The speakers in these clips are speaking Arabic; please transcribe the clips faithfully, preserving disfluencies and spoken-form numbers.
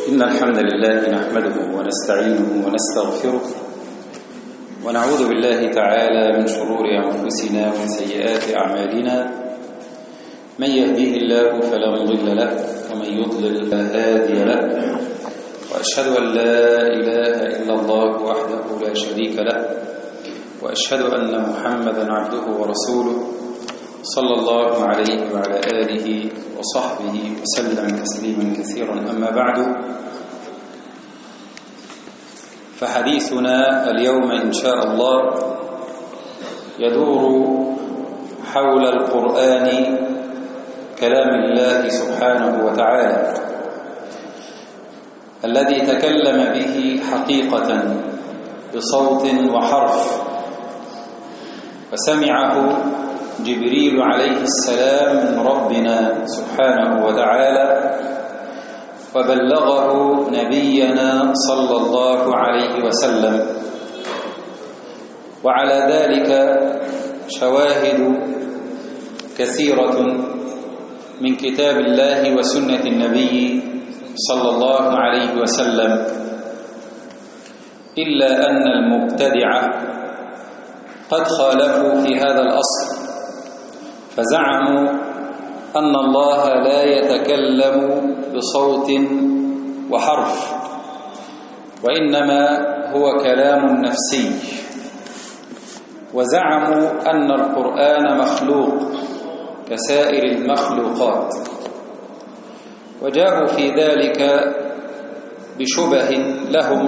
إن الحمد لله نحمده ونستعينه ونستغفره ونعوذ بالله تعالى من شرور أنفسنا ومن سيئات أعمالنا. من يهديه الله فلا مضل له ومن يضلل فلا هادي له، وأشهد أن لا إله إلا الله وحده لا شريك له، وأشهد أن محمدا عبده ورسوله صلى الله عليه وعلى آله وصحبه وسلم تسليما كثيرا. أما بعد، فحديثنا اليوم إن شاء الله يدور حول القرآن كلام الله سبحانه وتعالى الذي تكلم به حقيقة بصوت وحرف، وسمعه جبريل عليه السلام من ربنا سبحانه وتعالى، وبلغه نبينا صلى الله عليه وسلم. وعلى ذلك شواهد كثيرة من كتاب الله وسنة النبي صلى الله عليه وسلم، إلا أن المبتدعة قد خالفوا في هذا الأصل، فزعموا أن الله لا يتكلم بصوت وحرف، وإنما هو كلام نفسي، وزعموا أن القرآن مخلوق كسائر المخلوقات، وجاءوا في ذلك بشبه لهم.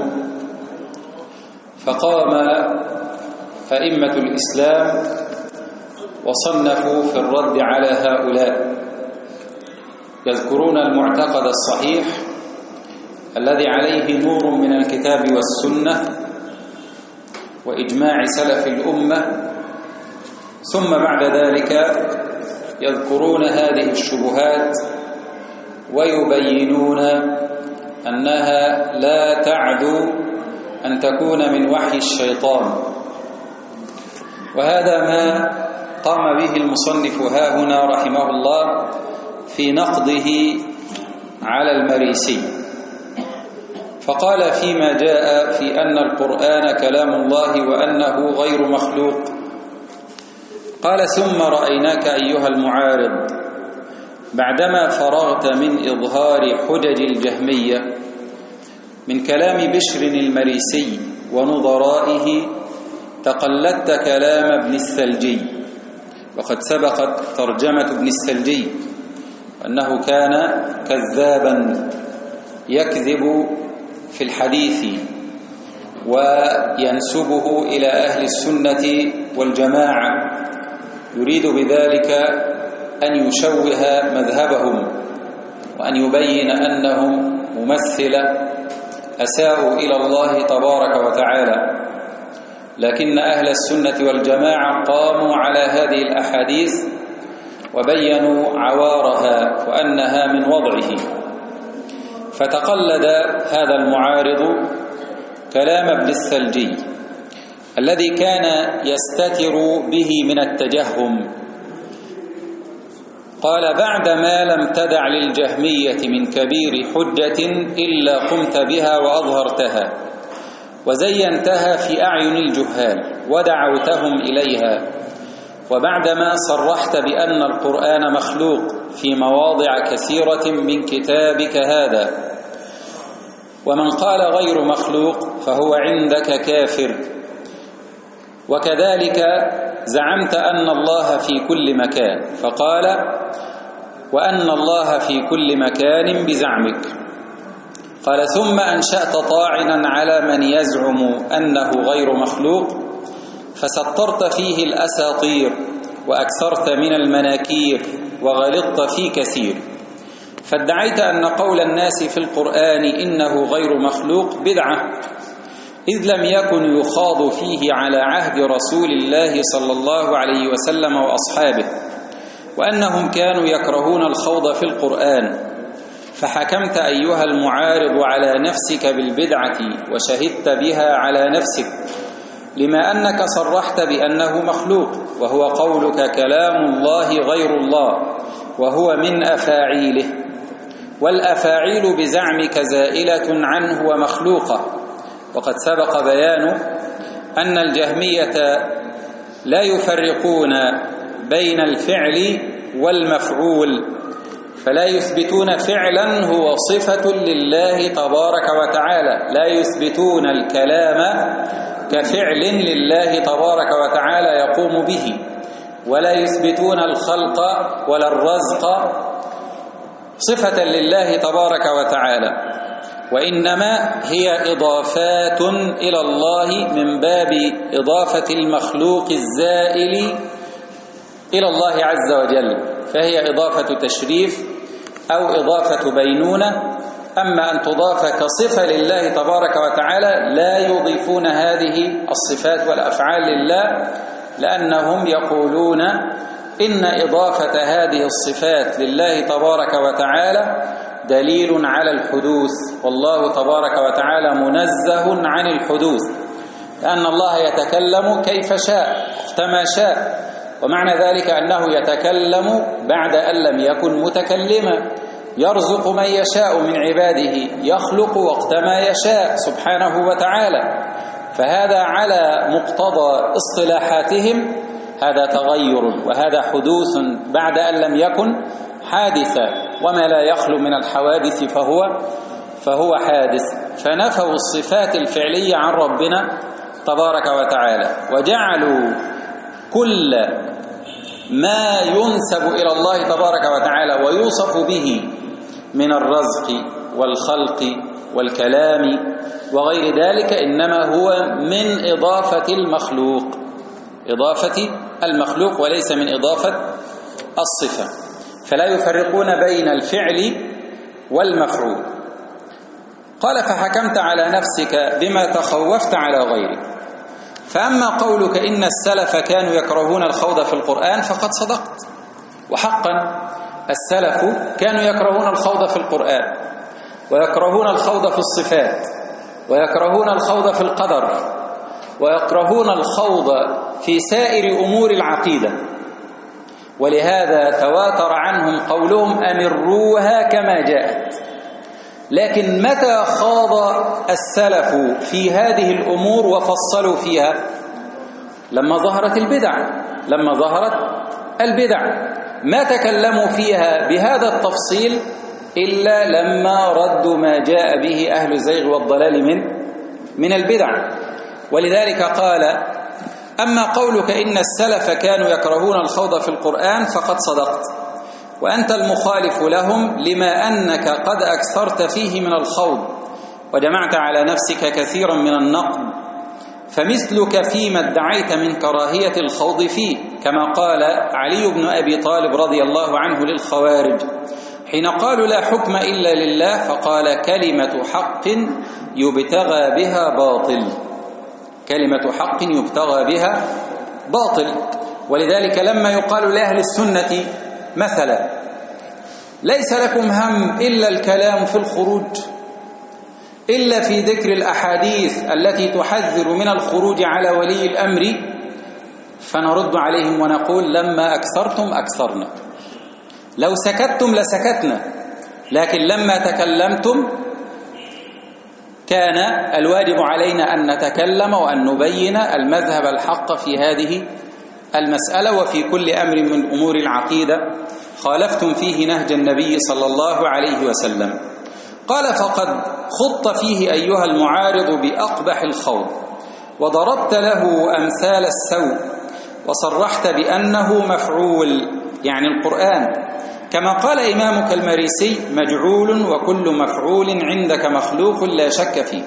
فقام أئمة الإسلام وصنفوا في الرد على هؤلاء، يذكرون المعتقد الصحيح الذي عليه نور من الكتاب والسنة وإجماع سلف الأمة، ثم بعد ذلك يذكرون هذه الشبهات ويبينون أنها لا تعدو أن تكون من وحي الشيطان. وهذا ما قام به المصنف هاهنا رحمه الله في نقضه على المريسي، فقال فيما جاء في أن القرآن كلام الله وأنه غير مخلوق، قال: ثم رأيناك أيها المعارض بعدما فرغت من إظهار حجج الجهمية من كلام بشر المريسي ونظرائه تقلدت كلام ابن الثلجي. وقد سبقت ترجمة ابن الثلجي أنه كان كذابا يكذب في الحديث وينسبه إلى أهل السنة والجماعة، يريد بذلك أن يشوه مذهبهم وأن يبين أنهم ممثلة أساءوا إلى الله تبارك وتعالى. لكن أهل السنة والجماعة قاموا على هذه الأحاديث وبينوا عوارها وأنها من وضعه. فتقلد هذا المعارض كلام ابن الثلجي الذي كان يستتر به من التجهم. قال: بعدما لم تدع للجهمية من كبير حجة إلا قمت بها وأظهرتها وزينتها في أعين الجهال ودعوتهم إليها، وبعدما صرحت بأن القرآن مخلوق في مواضع كثيرة من كتابك هذا، ومن قال غير مخلوق فهو عندك كافر. وكذلك زعمت أن الله في كل مكان، فقال: وأن الله في كل مكان بزعمك. قال: ثم أنشأت طاعنا على من يزعم أنه غير مخلوق، فسطرت فيه الأساطير وأكثرت من المناكير وغلطت في كثير، فادعيت أن قول الناس في القرآن إنه غير مخلوق بدعة، إذ لم يكن يخاض فيه على عهد رسول الله صلى الله عليه وسلم وأصحابه، وأنهم كانوا يكرهون الخوض في القرآن. فحكمت أيها المعارض على نفسك بالبدعة وشهدت بها على نفسك، لما أنك صرحت بأنه مخلوق، وهو قولك كلام الله غير الله وهو من أفاعيله. والأفاعيل بزعمك زائلة عنه ومخلوقة. وقد سبق بيان أن الجهمية لا يفرقون بين الفعل والمفعول، فلا يثبتون فعلا هو صفة لله تبارك وتعالى، لا يثبتون الكلام كفعل لله تبارك وتعالى يقوم به، ولا يثبتون الخلق ولا الرزق صفة لله تبارك وتعالى، وإنما هي إضافات إلى الله من باب إضافة المخلوق الزائل إلى الله عز وجل، فهي إضافة تشريف أو إضافة بينونة. أما أن تضاف كصفة لله تبارك وتعالى لا يضيفون هذه الصفات والأفعال لله، لأنهم يقولون إن إضافة هذه الصفات لله تبارك وتعالى دليل على الحدوث، والله تبارك وتعالى منزه عن الحدوث، لأن الله يتكلم كيف شاء وقتما شاء، ومعنى ذلك أنه يتكلم بعد أن لم يكن متكلما، يرزق من يشاء من عباده، يخلق وقتما يشاء سبحانه وتعالى. فهذا على مقتضى اصطلاحاتهم هذا تغير وهذا حدوث بعد أن لم يكن حادثا، وما لا يخلو من الحوادث فهو فهو حادث. فنفوا الصفات الفعلية عن ربنا تبارك وتعالى، وجعلوا كل ما ينسب إلى الله تبارك وتعالى ويوصف به من الرزق والخلق والكلام وغير ذلك إنما هو من إضافة المخلوق، إضافة المخلوق وليس من إضافة الصفة، فلا يفرقون بين الفعل والمفعول. قال فحكمت على نفسك بما تخوفت على غيرك. فأما قولك إن السلف كانوا يكرهون الخوض في القرآن فقد صدقت، وحقا السلف كانوا يكرهون الخوض في القرآن، ويكرهون الخوض في الصفات، ويكرهون الخوض في القدر، ويكرهون الخوض في سائر أمور العقيدة، ولهذا تواتر عنهم قولهم أمروها كما جاءت. لكن متى خاض السلف في هذه الأمور وفصلوا فيها؟ لما ظهرت البدع، لما ظهرت البدع ما تكلموا فيها بهذا التفصيل إلا لما ردوا ما جاء به أهل الزيغ والضلال من من البدع. ولذلك قال أما قولك إن السلف كانوا يكرهون الخوض في القرآن فقد صدقت، وأنت المخالف لهم لما أنك قد أكثرت فيه من الخوض وجمعت على نفسك كثيرا من النقد، فمثلك فيما ادعيت من كراهية الخوض فيه، كما قال علي بن أبي طالب رضي الله عنه للخوارج حين قالوا لا حكم إلا لله، فقال كلمة حق يبتغى بها باطل، كلمة حق يبتغى بها باطل. ولذلك لما يقال لأهل السنة مثلا ليس لكم هم إلا الكلام في الخروج، إلا في ذكر الأحاديث التي تحذر من الخروج على ولي الأمر، فنرد عليهم ونقول لما أكثرتم أكثرنا، لو سكتتم لسكتنا، لكن لما تكلمتم كان الواجب علينا أن نتكلم وأن نبين المذهب الحق في هذه المسألة وفي كل أمر من أمور العقيدة خالفتم فيه نهج النبي صلى الله عليه وسلم. قال فقد خضت فيه أيها المعارض بأقبح الخوض، وضربت له أمثال السوء، وصرحت بأنه مفعول يعني القرآن، كما قال إمامك المريسي مجعول وكل مفعول عندك مخلوق لا شك فيه.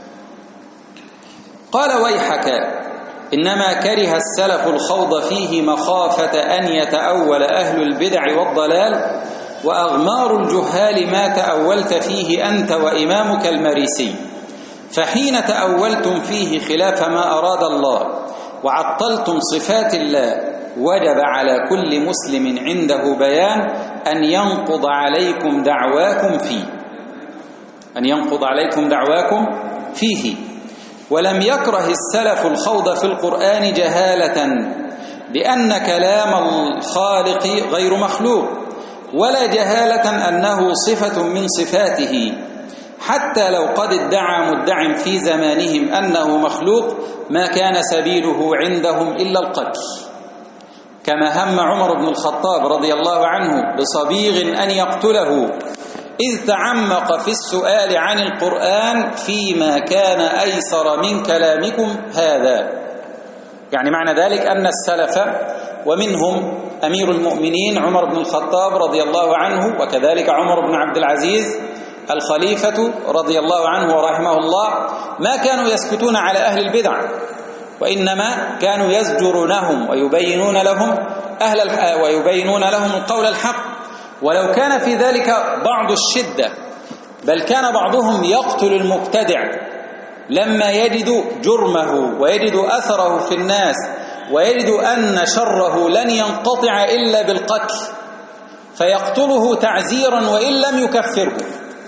قال ويحك إنما كره السلف الخوض فيه مخافة أن يتأول أهل البدع والضلال، وأغمار الجهال ما تأولت فيه أنت وإمامك المريسي، فحين تأولتم فيه خلاف ما أراد الله وعطلتم صفات الله وجب على كل مسلم عنده بيان أن ينقض عليكم دعواكم فيه، أن ينقض عليكم دعواكم فيه. ولم يكره السلف الخوض في القرآن جهالة بأن كلام الخالق غير مخلوق، ولا جهالة أنه صفة من صفاته، حتى لو قد ادعى مدع في زمانهم أنه مخلوق ما كان سبيله عندهم إلا القتل، كما هم عمر بن الخطاب رضي الله عنه بصبيغ أن يقتله إذ تعمق في السؤال عن القرآن فيما كان أيسر من كلامكم هذا. يعني معنى ذلك أن السلف ومنهم أمير المؤمنين عمر بن الخطاب رضي الله عنه، وكذلك عمر بن عبد العزيز الخليفة رضي الله عنه ورحمه الله، ما كانوا يسكتون على أهل البدع، وإنما كانوا يزجرونهم ويبينون لهم أهل ويبينون لهم القول الحق، ولو كان في ذلك بعض الشدة، بل كان بعضهم يقتل المبتدع لما يجد جرمه ويجد أثره في الناس ويجد أن شره لن ينقطع إلا بالقتل، فيقتله تعزيرا وإن لم يكفره،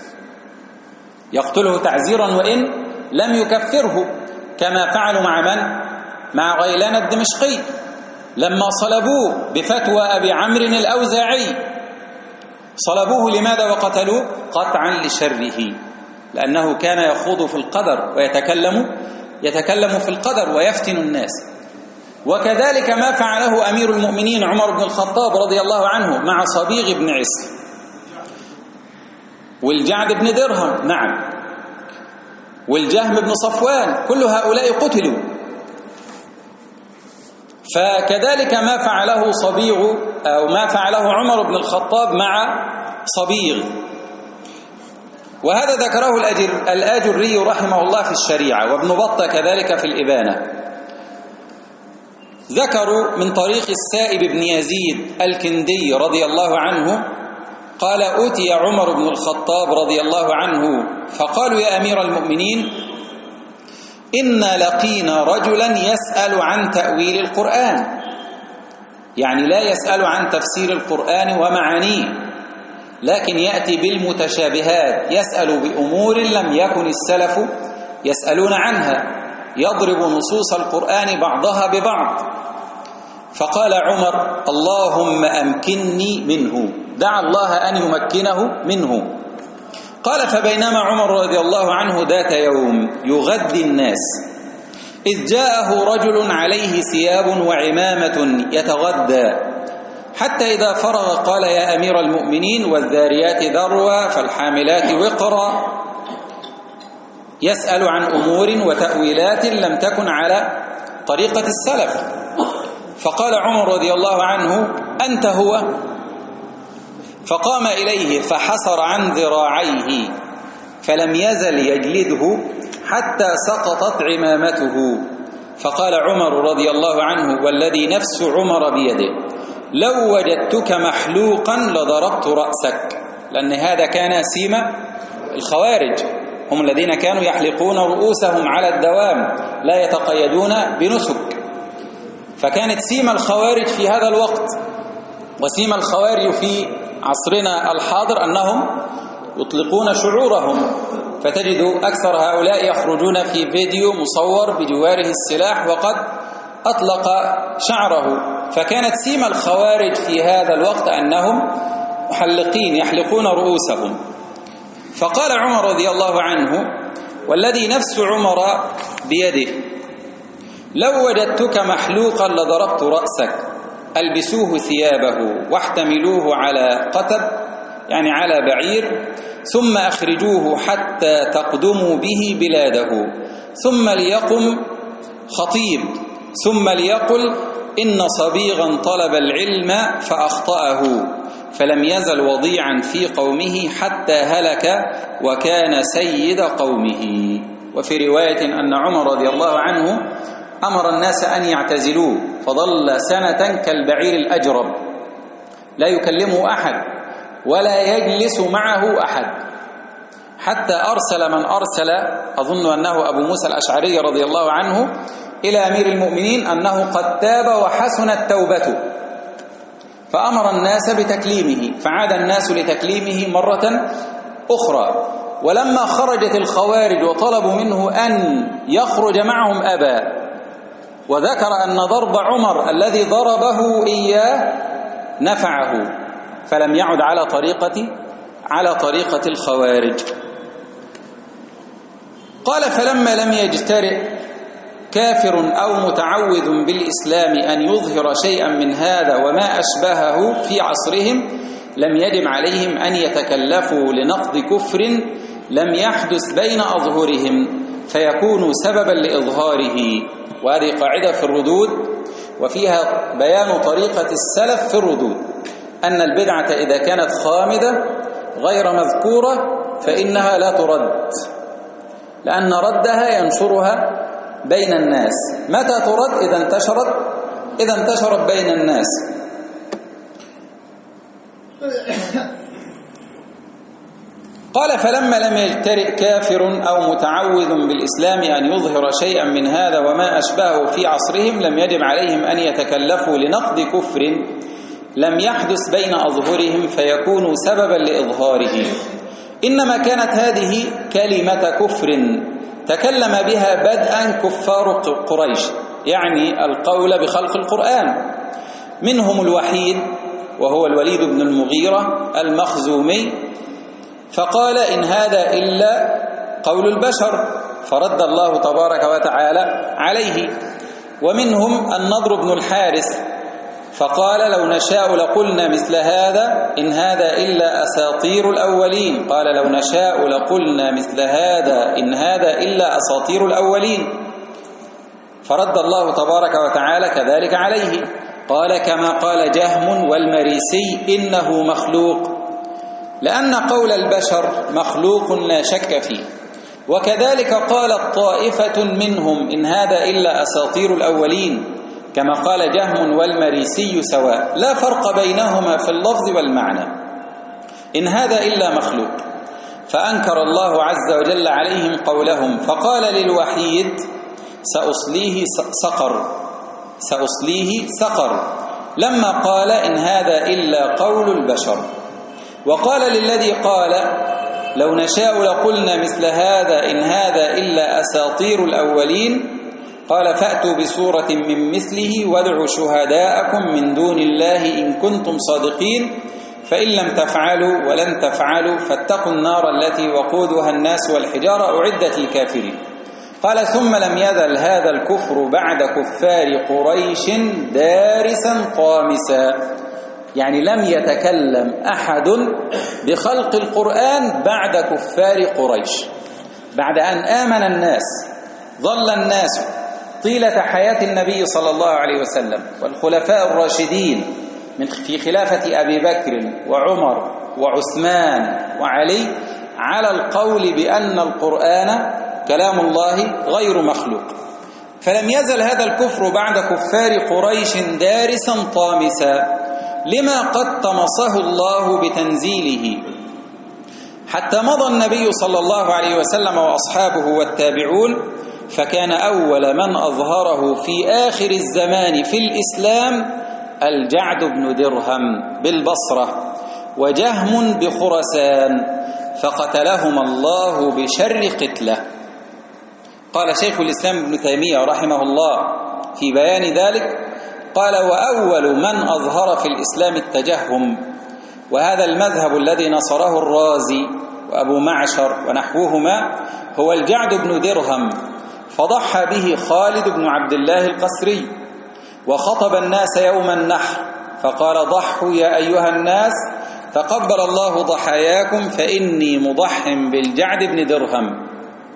يقتله تعزيرا وإن لم يكفره، كما فعلوا مع من؟ مع غيلان الدمشقي لما صلبوه بفتوى أبي عمرو الأوزاعي. صلبوه لماذا وقتلوه؟ قطعا لشره، لأنه كان يخوض في القدر ويتكلم يتكلم في القدر ويفتن الناس. وكذلك ما فعله أمير المؤمنين عمر بن الخطاب رضي الله عنه مع صبيغ بن عس والجعد بن درهم، نعم، والجهم بن صفوان، كل هؤلاء قتلوا. فكذلك ما فعله صبيغ أو ما فعله عمر بن الخطاب مع صبيغ، وهذا ذكره الآجري رحمه الله في الشريعة، وابن بطة كذلك في الإبانة. ذكروا من طريق السائب بن يزيد الكندي رضي الله عنه قال: أتي عمر بن الخطاب رضي الله عنه فقالوا: يا أمير المؤمنين، إنا لقينا رجلا يسأل عن تأويل القرآن، يعني لا يسأل عن تفسير القرآن ومعانيه، لكن يأتي بالمتشابهات، يسأل بأمور لم يكن السلف يسألون عنها، يضرب نصوص القرآن بعضها ببعض. فقال عمر: اللهم أمكنني منه، دعا الله أن يمكنه منه. قال: فبينما عمر رضي الله عنه ذات يوم يغذي الناس إذ جاءه رجل عليه ثياب وعمامة يتغدى، حتى إذا فرغ قال: يا أمير المؤمنين، والذاريات ذروا فالحاملات وقرا، يسأل عن أمور وتأويلات لم تكن على طريقة السلف. فقال عمر رضي الله عنه: أنت هو؟ فقام إليه فحسر عن ذراعيه فلم يزل يجلده حتى سقطت عمامته. فقال عمر رضي الله عنه: والذي نفس عمر بيده لو وجدتك محلوقا لضربت رأسك، لأن هذا كان سيما الخوارج، هم الذين كانوا يحلقون رؤوسهم على الدوام لا يتقيدون بنسك، فكانت سيما الخوارج في هذا الوقت. وسيما الخوارج في عصرنا الحاضر أنهم يطلقون شعورهم، فتجد أكثر هؤلاء يخرجون في فيديو مصور بجواره السلاح وقد أطلق شعره. فكانت سيما الخوارج في هذا الوقت أنهم محلقين يحلقون رؤوسهم. فقال عمر رضي الله عنه: والذي نفس عمر بيده لو وجدتك محلوقا لضربت رأسك، ألبسوه ثيابه واحتملوه على قتب، يعني على بعير، ثم أخرجوه حتى تقدموا به بلاده، ثم ليقم خطيب ثم ليقل: إن صبيغا طلب العلم فأخطأه فلم يزل وضيعا في قومه حتى هلك وكان سيد قومه. وفي رواية أن عمر رضي الله عنه أمر الناس أن يعتزلوه، فظل سنة كالبعير الأجرب لا يكلمه أحد ولا يجلس معه أحد، حتى أرسل من أرسل، أظن أنه أبو موسى الأشعري رضي الله عنه، إلى أمير المؤمنين أنه قد تاب وحسنت توبته، فأمر الناس بتكليمه، فعاد الناس لتكليمه مرة أخرى. ولما خرجت الخوارج وطلبوا منه أن يخرج معهم أبى، وذكر أن ضرب عمر الذي ضربه إياه نفعه، فلم يعد على طريقة على طريقة الخوارج. قال فلما لم يجترئ كافر أو متعوذ بالإسلام أن يظهر شيئا من هذا وما أشبهه في عصرهم لم يجب عليهم أن يتكلفوا لنقض كفر لم يحدث بين أظهرهم فيكونوا سببا لإظهاره. وهذه قاعدة في الردود وفيها بيان طريقة السلف في الردود، أن البدعة إذا كانت خامدة غير مذكورة فإنها لا ترد، لأن ردها ينشرها بين الناس. متى ترد؟ إذا انتشرت إذا انتشرت بين الناس. قال فلما لم يجترئ كافر أو متعوذ بالإسلام أن يظهر شيئا من هذا وما أشبهه في عصرهم لم يجب عليهم أن يتكلفوا لنقض كفر لم يحدث بين أظهرهم فيكونوا سببا لإظهاره. إنما كانت هذه كلمة كفر تكلم بها بدءا كفار قريش، يعني القول بخلق القرآن، منهم الوحيد وهو الوليد بن المغيرة المخزومي، فقال إن هذا إلا قول البشر، فرد الله تبارك وتعالى عليه. ومنهم النضر بن الحارث فقال لو نشاء لقلنا مثل هذا إن هذا إلا أساطير الأولين، قال لو نشاء لقلنا مثل هذا إن هذا إلا أساطير الأولين، فرد الله تبارك وتعالى كذلك عليه. قال كما قال جهم والمريسي إنه مخلوق، لأن قول البشر مخلوق لا شك فيه. وكذلك قالت طائفة منهم إن هذا إلا أساطير الأولين، كما قال جهم والمريسي سواء، لا فرق بينهما في اللفظ والمعنى، إن هذا إلا مخلوق. فأنكر الله عز وجل عليهم قولهم، فقال للوحيد سأصليه سقر سأصليه سقر لما قال إن هذا إلا قول البشر. وقال للذي قال لو نشاء لقلنا مثل هذا إن هذا إلا أساطير الأولين، قال فأتوا بسورة من مثله وادعوا شهداءكم من دون الله إن كنتم صادقين فإن لم تفعلوا ولن تفعلوا فاتقوا النار التي وقودها الناس والحجارة أعدت للكافرين. قال ثم لم يزل هذا الكفر بعد كفار قريش دارسا طامسا، يعني لم يتكلم أحد بخلق القرآن بعد كفار قريش. بعد أن آمن الناس ظل الناس طيلة حياة النبي صلى الله عليه وسلم والخلفاء الراشدين من في خلافة أبي بكر وعمر وعثمان وعلي على القول بأن القرآن كلام الله غير مخلوق. فلم يزل هذا الكفر بعد كفار قريش دارسا طامسا لما قد طمسه الله بتنزيله، حتى مضى النبي صلى الله عليه وسلم وأصحابه والتابعون، فكان أول من أظهره في آخر الزمان في الإسلام الجعد بن درهم بالبصرة وجهم بخرسان، فقتلهما الله بشر قتله. قال شيخ الإسلام ابن تيمية رحمه الله في بيان ذلك، قال وأول من أظهر في الإسلام التجهم، وهذا المذهب الذي نصره الرازي وأبو معشر ونحوهما هو الجعد بن درهم، فضحى به خالد بن عبد الله القسري وخطب الناس يوم النحر فقال ضحوا يا أيها الناس تقبل الله ضحاياكم فإني مضح بالجعد بن درهم.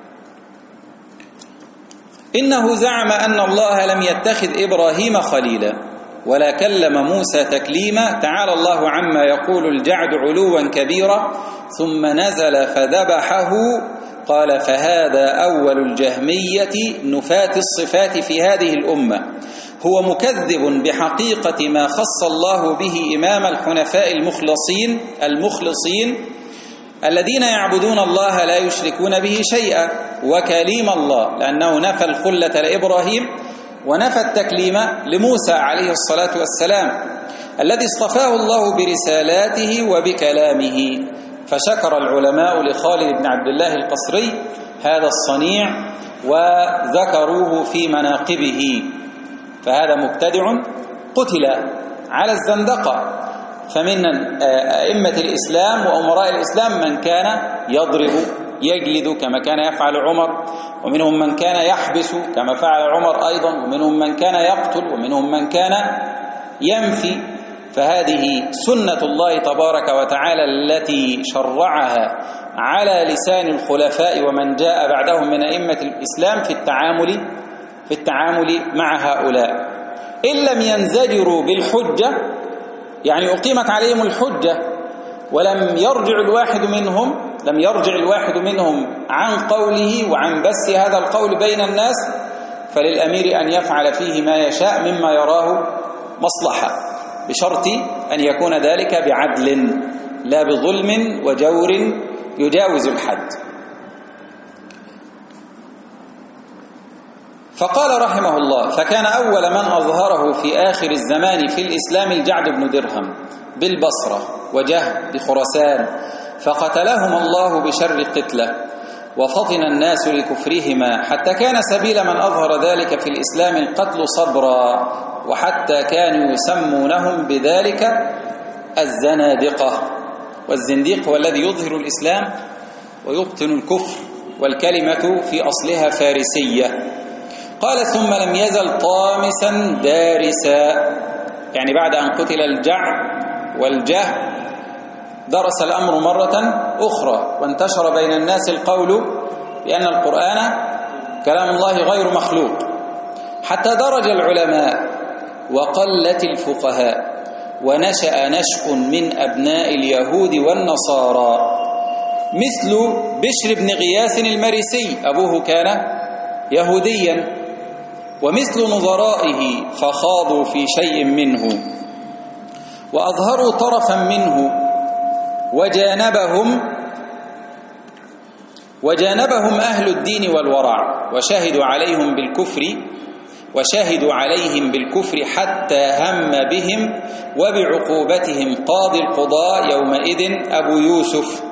إنه زعم أن الله لم يتخذ إبراهيم خليلا ولا كلم موسى تكليما، تعالى الله عما يقول الجعد علوا كبيرا، ثم نزل فذبحه. قال فهذا أول الجهمية نفاة الصفات في هذه الأمة، هو مكذب بحقيقة ما خص الله به إمام الحنفاء المخلصين المخلصين الذين يعبدون الله لا يشركون به شيئا، وكليم الله، لأنه نفى الخلة لإبراهيم ونفى التكليم لموسى عليه الصلاة والسلام الذي اصطفاه الله برسالاته وبكلامه. فشكر العلماء لخالد بن عبد الله القسري هذا الصنيع وذكروه في مناقبه، فهذا مبتدع قتل على الزندقة، فمن أئمة الإسلام وأمراء الإسلام من كان يضرب يجلد كما كان يفعل عمر، ومنهم من كان يحبس كما فعل عمر أيضا، ومنهم من كان يقتل، ومنهم من كان ينفي. فهذه سنة الله تبارك وتعالى التي شرعها على لسان الخلفاء ومن جاء بعدهم من أئمة الإسلام في التعامل في التعامل مع هؤلاء. إن لم ينزجروا بالحجة، يعني أقيمت عليهم الحجة ولم يرجع الواحد منهم لم يرجع الواحد منهم عن قوله وعن بث هذا القول بين الناس، فللأمير أن يفعل فيه ما يشاء مما يراه مصلحة، بشرط أن يكون ذلك بعدل لا بظلم وجور يجاوز الحد. فقال رحمه الله: فكان أول من أظهره في آخر الزمان في الإسلام الجعد بن درهم بالبصرة وجهب بخراسان، فقتلهم الله بشر قتله، وفطن الناس لكفرهما، حتى كان سبيل من أظهر ذلك في الإسلام القتل صبرا، وحتى كانوا يسمونهم بذلك الزنادقة. والزنديق هو الذي يظهر الإسلام ويبطن الكفر، والكلمة في أصلها فارسية. قال: ثم لم يزل طامسا دارسا، يعني بعد أن قتل الجعد والجهل درس الأمر مرة أخرى، وانتشر بين الناس القول بأن القرآن كلام الله غير مخلوق، حتى درج العلماء وقلت الفقهاء، ونشأ نشء من أبناء اليهود والنصارى مثل بشر بن غياث المريسي، أبوه كان يهوديا، ومثل نظرائه فخاضوا في شيء منه وأظهروا طرفا منه، وجانبهم وجانبهم أهل الدين والورع، وشهدوا عليهم بالكفر وشهدوا عليهم بالكفر حتى هم بهم وبعقوبتهم قاضي القضاء يومئذ أبو يوسف،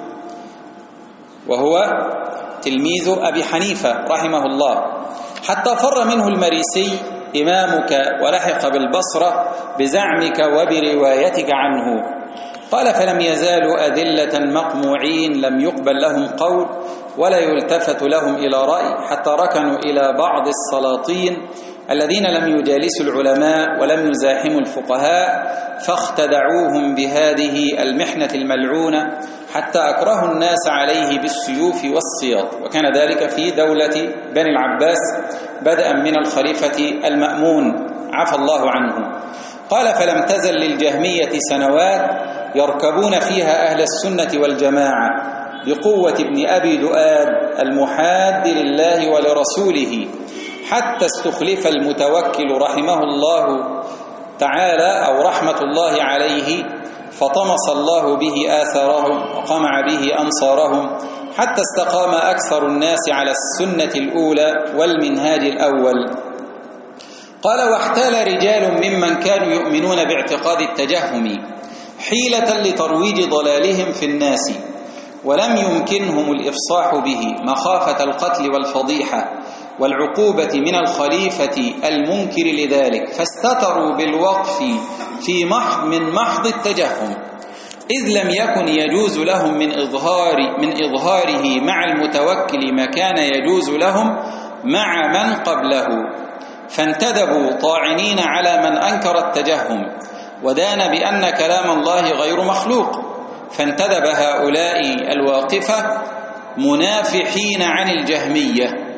وهو تلميذ أبي حنيفة رحمه الله، حتى فر منه المريسي إمامك ولحق بالبصرة بزعمك وبروايتك عنه. قال: فلم يزالوا أذلة مقموعين، لم يقبل لهم قول ولا يلتفت لهم إلى رأي، حتى ركنوا إلى بعض السلاطين الذين لم يجالسوا العلماء ولم يزاحموا الفقهاء، فاختدعوهم بهذه المحنة الملعونة، حتى أكرهوا الناس عليه بالسيوف والسياط. وكان ذلك في دولة بني العباس بدءا من الخليفة المأمون عفى الله عنه. قال: فلم تزل للجهمية سنوات يركبون فيها أهل السنة والجماعة بقوة ابن أبي دؤاد المحاد لله ولرسوله، حتى استخلف المتوكل رحمه الله تعالى أو رحمة الله عليه، فطمس الله به آثارهم وقمع به أنصارهم، حتى استقام أكثر الناس على السنة الأولى والمنهاج الأول. قال: واحتال رجال ممن كانوا يؤمنون باعتقاد التجهم حيلة لترويج ضلالهم في الناس، ولم يمكنهم الإفصاح به مخافة القتل والفضيحة والعقوبة من الخليفة المنكر لذلك، فاستتروا بالوقف في محض من محض التجهم، إذ لم يكن يجوز لهم من إظهار من إظهاره مع المتوكل ما كان يجوز لهم مع من قبله، فانتدبوا طاعنين على من أنكر التجهم ودان بأن كلام الله غير مخلوق، فانتدب هؤلاء الواقفة منافحين عن الجهمية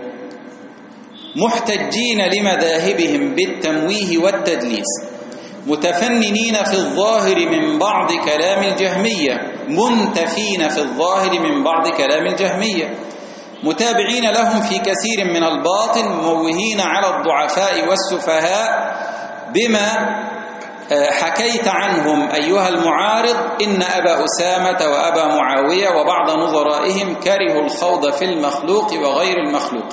محتجين لمذاهبهم بالتمويه والتدليس، متفننين في الظاهر من بعض كلام الجهمية منتفين في الظاهر من بعض كلام الجهمية، متابعين لهم في كثير من الباطن، موهين على الضعفاء والسفهاء بما حكيت عنهم أيها المعارض إن أبا أسامة وأبا معاوية وبعض نظرائهم كرهوا الخوض في المخلوق وغير المخلوق.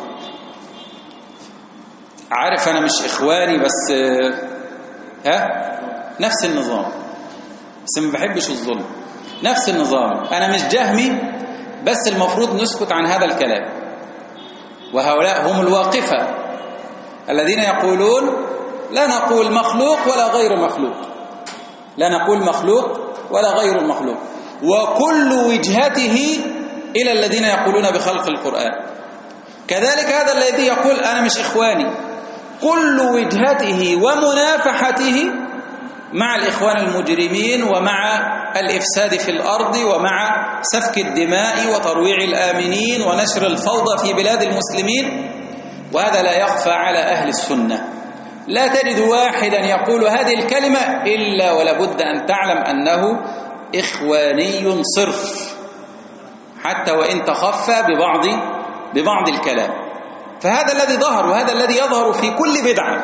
عارف أنا مش إخواني بس ها نفس النظام، بس ما بحبش الظلم، نفس النظام. أنا مش جهمي بس المفروض نسكت عن هذا الكلام. وهؤلاء هم الواقفة الذين يقولون لا نقول مخلوق ولا غير مخلوق، لا نقول مخلوق ولا غير المخلوق، وكل وجهته إلى الذين يقولون بخلق القرآن. كذلك هذا الذي يقول أنا مش إخواني، كل وجهته ومنافحته مع الإخوان المجرمين ومع الإفساد في الأرض ومع سفك الدماء وترويع الآمنين ونشر الفوضى في بلاد المسلمين. وهذا لا يخفى على أهل السنة. لا تجد واحدا يقول هذه الكلمة إلا ولابد أن تعلم أنه إخواني صرف، حتى وإن تخفى ببعض ببعض الكلام. فهذا الذي ظهر، وهذا الذي يظهر في كل بدعة.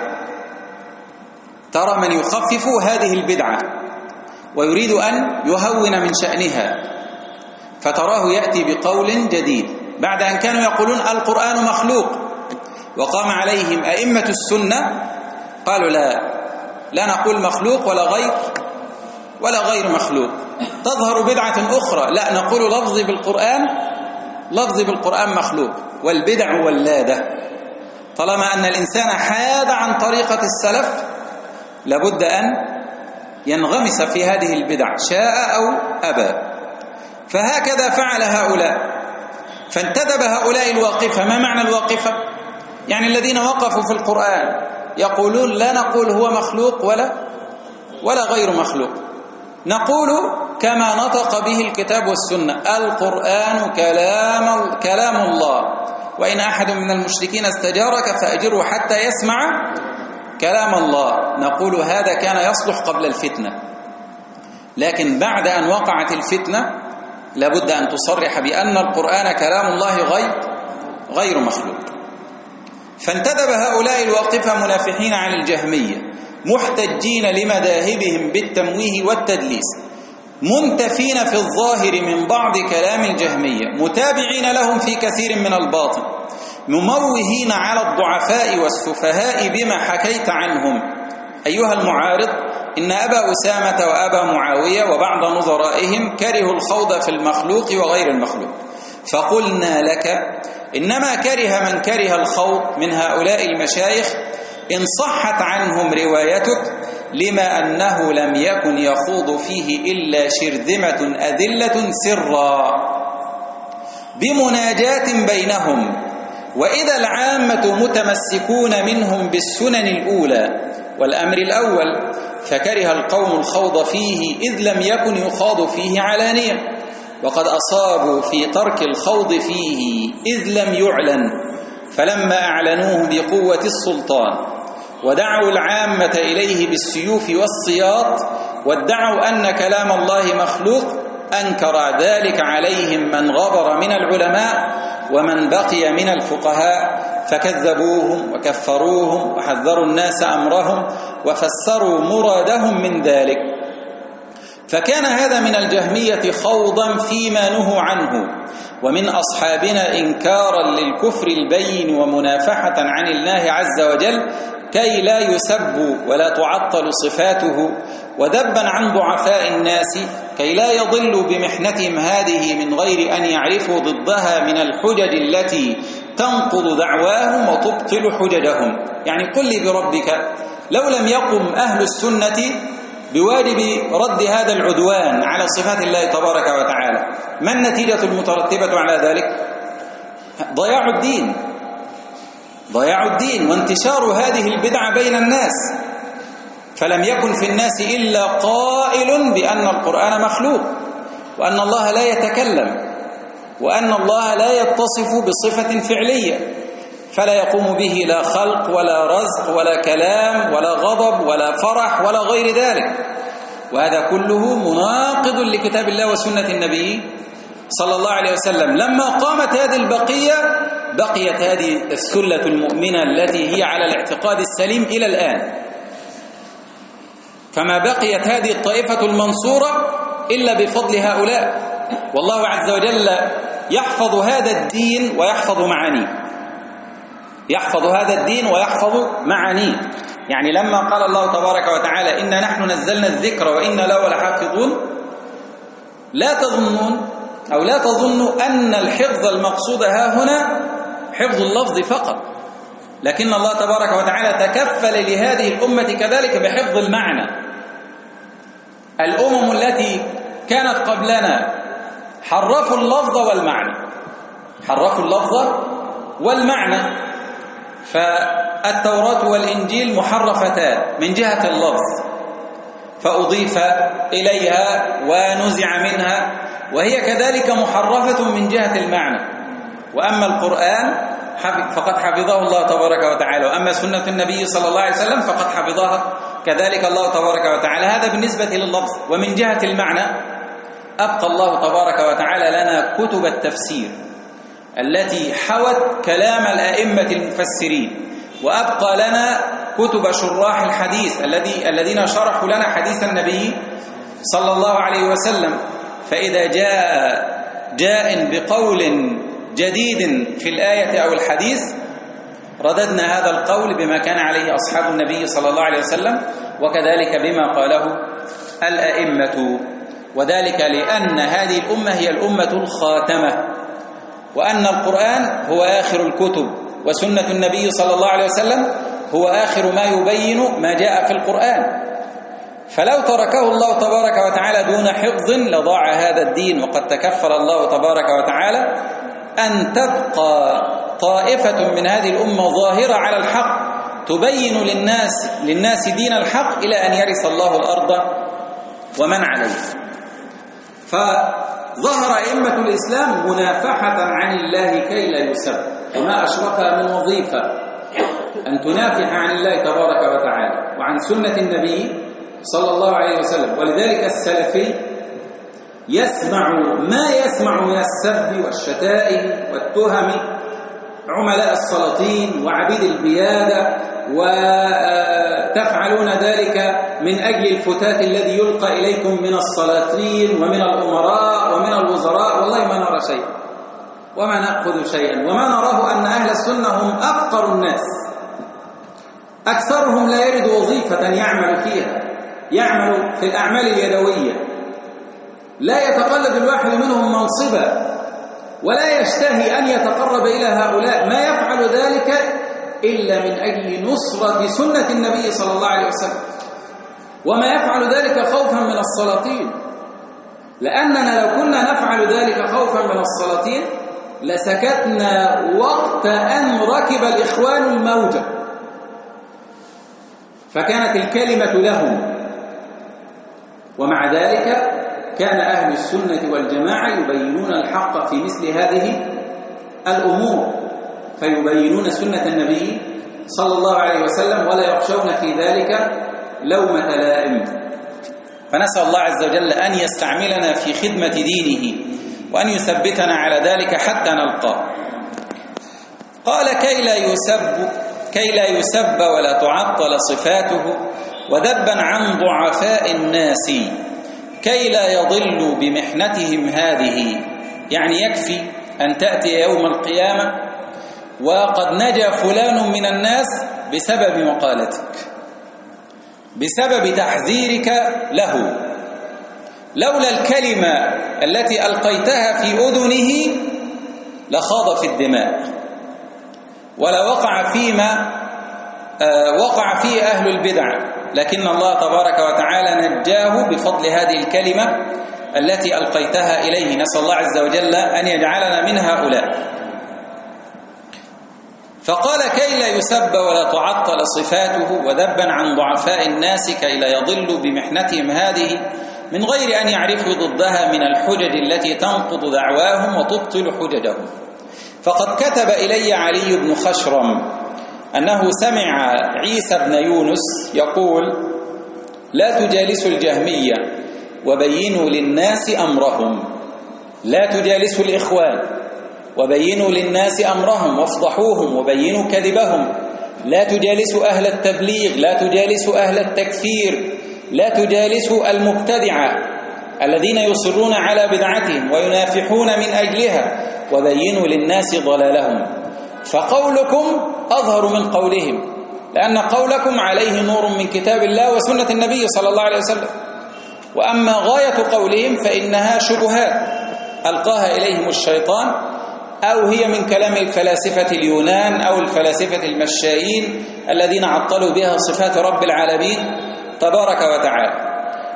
ترى من يخفف هذه البدعة ويريد أن يهون من شأنها، فتراه يأتي بقول جديد بعد أن كانوا يقولون القرآن مخلوق، وقام عليهم أئمة السنة قالوا لا لا نقول مخلوق ولا غير ولا غير مخلوق. تظهر بدعة أخرى، لا نقول لفظي بالقرآن لفظي بالقرآن مخلوق. والبدع ولادة. طالما أن الإنسان حاد عن طريقة السلف لابد أن ينغمس في هذه البدع شاء أو أبى. فهكذا فعل هؤلاء، فانتدب هؤلاء الواقفة. ما معنى الواقفة؟ يعني الذين وقفوا في القرآن يقولون لا نقول هو مخلوق ولا ولا غير مخلوق، نقول كما نطق به الكتاب والسنة، القرآن كلام كلام الله، وإن أحد من المشركين استجارك فأجره حتى يسمع كلام الله. نقول هذا كان يصلح قبل الفتنة، لكن بعد أن وقعت الفتنة لابد أن تصرح بأن القرآن كلام الله غير غير مخلوق. فانتدب هؤلاء الواقفة منافحين عن الجهمية، محتجين لمذاهبهم بالتمويه والتدليس، منتفين في الظاهر من بعض كلام الجهمية، متابعين لهم في كثير من الباطل، مموهين على الضعفاء والسفهاء بما حكيت عنهم. أيها المعارض، إن أبا أسامة وأبا معاوية وبعض نظرائهم كرهوا الخوض في المخلوق وغير المخلوق، فقلنا لك إنما كره من كره الخوض من هؤلاء المشايخ إن صحت عنهم روايتك، لما أنه لم يكن يخوض فيه إلا شرذمة أذلة سرا بمناجاة بينهم، وإذا العامة متمسكون منهم بالسنن الأولى والأمر الأول، فكره القوم الخوض فيه إذ لم يكن يخاض فيه علانية، وقد أصابوا في ترك الخوض فيه إذ لم يعلن، فلما أعلنوه بقوة السلطان ودعوا العامة إليه بالسيوف والسياط وادعوا أن كلام الله مخلوق، أنكر ذلك عليهم من غبر من العلماء ومن بقي من الفقهاء، فكذبوهم وكفروهم وحذروا الناس أمرهم وفسروا مرادهم من ذلك. فكان هذا من الجهمية خوضا فيما نهوا عنه، ومن أصحابنا إنكارا للكفر البين ومنافحة عن الله عز وجل كي لا يسب ولا تعطل صفاته، وذبا عن ضعفاء الناس كي لا يضلوا بمحنتهم هذه من غير أن يعرفوا ضدها من الحجج التي تنقض دعواهم وتبطل حججهم. يعني قل لي بربك، لو لم يقم أهل السنة بواجب رد هذا العدوان على صفات الله تبارك وتعالى، ما النتيجة المترتبة على ذلك؟ ضياع الدين ضياع الدين وانتشار هذه البدعة بين الناس. فلم يكن في الناس إلا قائل بأن القرآن مخلوق، وأن الله لا يتكلم، وأن الله لا يتصف بصفة فعلية، فلا يقوم به لا خلق ولا رزق ولا كلام ولا غضب ولا فرح ولا غير ذلك. وهذا كله مناقض لكتاب الله وسنة النبي صلى الله عليه وسلم. لما قامت هذه البقية بقيت هذه السلة المؤمنة التي هي على الاعتقاد السليم إلى الآن، فما بقيت هذه الطائفة المنصورة إلا بفضل هؤلاء. والله عز وجل يحفظ هذا الدين ويحفظ معانيه يحفظ هذا الدين ويحفظ معانيه. يعني لما قال الله تبارك وتعالى إنا نحن نزلنا الذكر وإنا له لحافظون، لا تظنون أو لا تظنوا أن الحفظ المقصود ها هنا حفظ اللفظ فقط، لكن الله تبارك وتعالى تكفل لهذه الأمة كذلك بحفظ المعنى. الأمم التي كانت قبلنا حرفوا اللفظ والمعنى، حرفوا اللفظ والمعنى، فالتوراة والإنجيل محرفتان من جهة اللفظ فأضيف إليها ونزع منها، وهي كذلك محرفة من جهة المعنى. وأما القرآن فقد حفظه الله تبارك وتعالى، وأما سنة النبي صلى الله عليه وسلم فقد حفظها كذلك الله تبارك وتعالى. هذا بالنسبة لللفظ. ومن جهة المعنى أبقى الله تبارك وتعالى لنا كتب التفسير التي حوت كلام الأئمة المفسرين، وأبقى لنا كتب شراح الحديث الذي الذين شرحوا لنا حديث النبي صلى الله عليه وسلم. فإذا جاء جاء بقول جديد في الآية أو الحديث رددنا هذا القول بما كان عليه أصحاب النبي صلى الله عليه وسلم، وكذلك بما قاله الأئمة. وذلك لأن هذه الأمة هي الأمة الخاتمة، وأن القرآن هو آخر الكتب، وسنة النبي صلى الله عليه وسلم هو آخر ما يبين ما جاء في القرآن. فلو تركه الله تبارك وتعالى دون حفظ لضاع هذا الدين. وقد تكفل الله تبارك وتعالى أن تبقى طائفة من هذه الأمة ظاهرة على الحق تبين للناس للناس دين الحق إلى أن يرث الله الأرض ومن عليها. فظهر أئمة الإسلام منافحة عن الله كي لا يسب، وما أشرفها من وظيفة أن تنافح عن الله تبارك وتعالى وعن سنة النبي صلى الله عليه وسلم. ولذلك السلفي يسمع ما يسمع من السب والشتائم والتهم عملاء السلاطين وعبيد البيادة، وتفعلون ذلك من أجل الفتات الذي يلقى إليكم من السلاطين ومن الأمراء ومن الوزراء. والله ما نرى شيئا وما نأخذ شيئا، وما نراه أن أهل السنة هم أفقر الناس، أكثرهم لا يجد وظيفة يعمل فيها، يعمل في الأعمال اليدوية، لا يتقلد الواحد منهم منصبا ولا يشتهي أن يتقرب إلى هؤلاء، ما يفعل ذلك إلا من أجل نصرة سنة النبي صلى الله عليه وسلم، وما يفعل ذلك خوفا من السلاطين. لأننا لو كنا نفعل ذلك خوفا من السلاطين لسكتنا وقت أن ركب الإخوان الموجة، فكانت الكلمة لهم. ومع ذلك كان أهل السنة والجماعة يبينون الحق في مثل هذه الأمور، فيبينون سنة النبي صلى الله عليه وسلم ولا يخشون في ذلك لومة لائم. فنسأل الله عز وجل أن يستعملنا في خدمة دينه وأن يثبتنا على ذلك حتى نلقاه. قال كي لا يسب كي لا يسب ولا تعطل صفاته وذبا عن ضعفاء الناس كي لا يضلوا بمحنتهم هذه. يعني يكفي أن تأتي يوم القيامة وقد نجا فلان من الناس بسبب مقالتك، بسبب تحذيرك له. لولا الكلمة التي ألقيتها في أذنه لخاض في الدماء ولوقع فيما وقع فيه أهل البدع، لكن الله تبارك وتعالى نجاه بفضل هذه الكلمة التي ألقيتها إليه. نسأل الله عز وجل أن يجعلنا من هؤلاء. فقال كي لا يسب ولا تعطل صفاته وذبا عن ضعفاء الناس كي لا يضلوا بمحنتهم هذه من غير أن يعرفوا ضدها من الحجج التي تنقض دعواهم وتبطل حججهم. فقد كتب إلي علي بن خشرم أنه سمع عيسى بن يونس يقول لا تجالسوا الجهمية وبينوا للناس أمرهم، لا تجالسوا الإخوان وبينوا للناس أمرهم وافضحوهم وبينوا كذبهم، لا تجالسوا أهل التبليغ، لا تجالسوا أهل التكفير، لا تجالسوا المبتدعة الذين يصرون على بدعتهم وينافحون من أجلها، وبينوا للناس ضلالهم، فقولكم أظهر من قولهم، لأن قولكم عليه نور من كتاب الله وسنة النبي صلى الله عليه وسلم. وأما غاية قولهم فإنها شبهات ألقاها إليهم الشيطان، أو هي من كلام الفلاسفة اليونان أو الفلاسفة المشائين الذين عطلوا بها صفات رب العالمين تبارك وتعالى.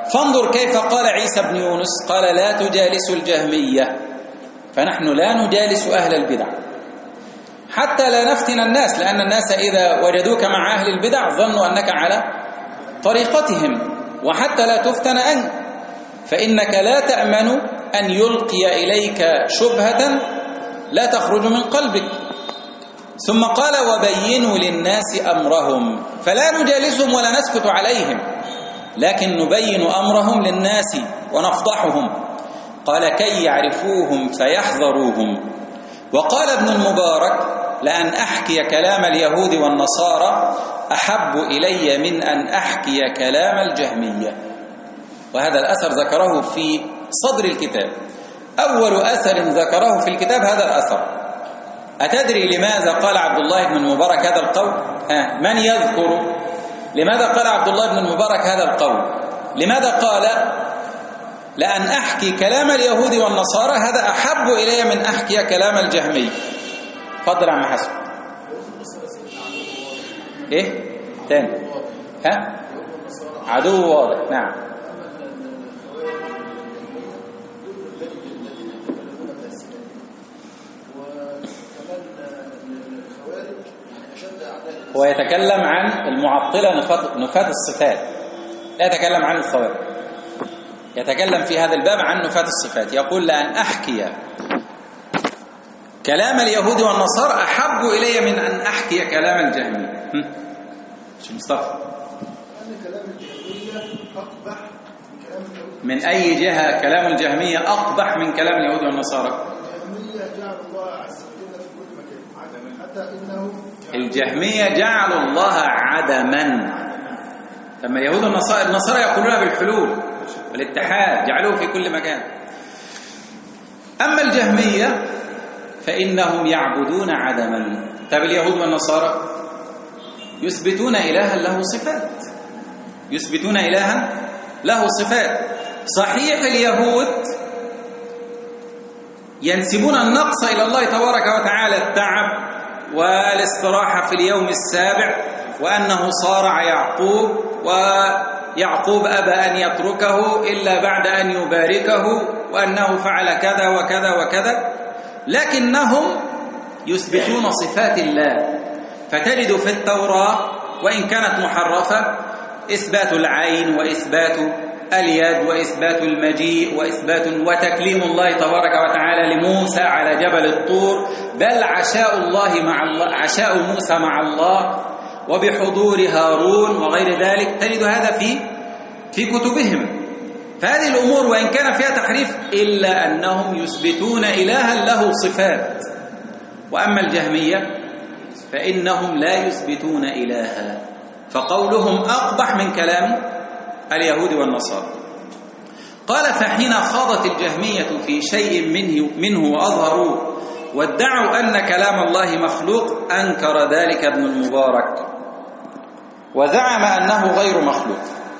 فانظر كيف قال عيسى بن يونس، قال لا تجالسوا الجهمية. فنحن لا نجالس أهل البدع حتى لا نفتن الناس، لأن الناس إذا وجدوك مع أهل البدع ظنوا أنك على طريقتهم، وحتى لا تفتن أنت، فإنك لا تأمن أن يلقي إليك شبهة لا تخرج من قلبك. ثم قال وبينوا للناس أمرهم، فلا نجالسهم ولا نسكت عليهم، لكن نبين أمرهم للناس ونفضحهم. قال كي يعرفوهم فيحذروهم. وقال ابن المبارك لأن أحكي كلام اليهود والنصارى أحب إلي من أن أحكي كلام الجهمية. وهذا الأثر ذكره في صدر الكتاب، أول أثر ذكره في الكتاب هذا الأثر. أتدري لماذا قال عبد الله بن المبارك هذا القول؟ ها من يذكر لماذا قال عبد الله بن المبارك هذا القول؟ لماذا قال لأن أحكي كلام اليهود والنصارى هذا أحب إلي من أحكي كلام الجهمي؟ فضل عم حسن. إيه تاني؟ ها عدو واضح. نعم. هو يتكلم عن المعطلة نفاة الصفات، لا يتكلم عن الخوارج، يتكلم في هذا الباب عن نفاة الصفات. يقول لأن أحكي كلام اليهود والنصارى أحب إلي من أن أحكي كلام الجهمي. شو مصطفى؟ كلام الجهمية أقبح من كلام اليهود. من أي جهة كلام الجهمية أقبح من كلام اليهود والنصارى؟ الجهمية جعل الله عز وجل في كل مكان عدما، حتى إنه الجهمية جعلوا الله عدما. لما اليهود والنصارى النصارى يقولون بالحلول والاتحاد، جعلوه في كل مكان. أما الجهمية فإنهم يعبدون عدما. طب اليهود والنصارى يثبتون إلها له صفات، يثبتون إلها له صفات. صحيح اليهود ينسبون النقص إلى الله تبارك وتعالى، التعب والاستراحة في اليوم السابع، وأنه صارع يعقوب ويعقوب أبى أن يتركه إلا بعد أن يباركه، وأنه فعل كذا وكذا وكذا، لكنهم يثبتون صفات الله. فتجد في التوراة وإن كانت محرفة إثبات العين وإثبات اليد وإثبات المجيء وإثبات وتكليم الله تبارك وتعالى لموسى على جبل الطور، بل عشاء الله مع الله، عشاء موسى مع الله وبحضور هارون وغير ذلك، تجد هذا في في كتبهم. فهذه الأمور وإن كان فيها تحريف إلا أنهم يثبتون إلها له صفات. وأما الجهمية فإنهم لا يثبتون إلها، فقولهم أقبح من كلام اليهود والنصارى. قال فحين خاضت الجهمية في شيء منه, منه وأظهروا وادعوا أن كلام الله مخلوق، أنكر ذلك ابن المبارك وزعم أنه غير مخلوق،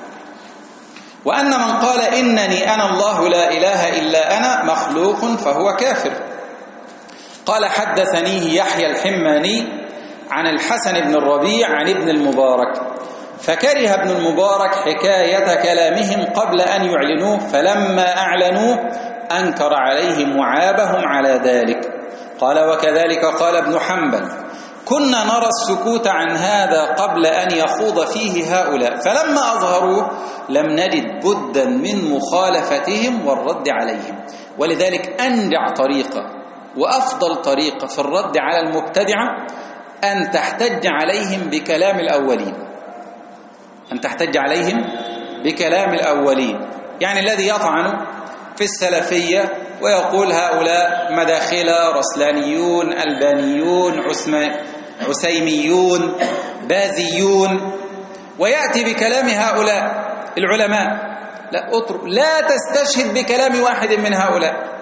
وأن من قال إنني أنا الله لا إله إلا أنا مخلوق فهو كافر. قال حدثنيه يحيى الحماني عن الحسن بن الربيع عن ابن المبارك، فكره ابن المبارك حكاية كلامهم قبل أن يعلنوه، فلما أعلنوه أنكر عليهم وعابهم على ذلك. قال وكذلك قال ابن حنبل كنا نرى السكوت عن هذا قبل أن يخوض فيه هؤلاء، فلما أظهروه لم نجد بدا من مخالفتهم والرد عليهم. ولذلك أنجع طريقة وأفضل طريقة في الرد على المبتدعة أن تحتج عليهم بكلام الأولين، أن تحتج عليهم بكلام الأولين. يعني الذي يطعن في السلفية ويقول هؤلاء مداخلة، رسلانيون، ألبانيون، عسيميون، باذيون، ويأتي بكلام هؤلاء العلماء، لا أطرق، لا تستشهد بكلام واحد من هؤلاء،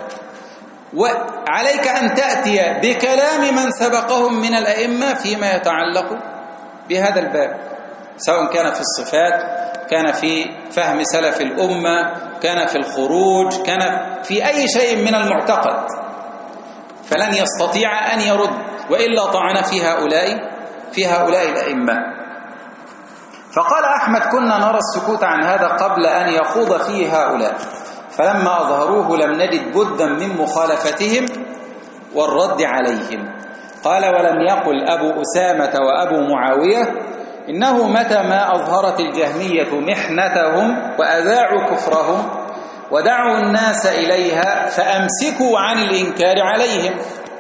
وعليك أن تأتي بكلام من سبقهم من الأئمة فيما يتعلق بهذا الباب، سواء كان في الصفات، كان في فهم سلف الأمة، كان في الخروج، كان في أي شيء من المعتقد، فلن يستطيع أن يرد، وإلا طعن في هؤلاء في هؤلاء الأئمة. فقال أحمد: كنا نرى السكوت عن هذا قبل أن يخوض فيه هؤلاء، فلما أظهروه لم نجد بدا من مخالفتهم والرد عليهم. قال: ولم يقل أبو أسامة وأبو معاوية إنه متى ما أظهرت الجهمية محنتهم وأذاعوا كفرهم ودعوا الناس إليها فأمسكوا عن الإنكار عليهم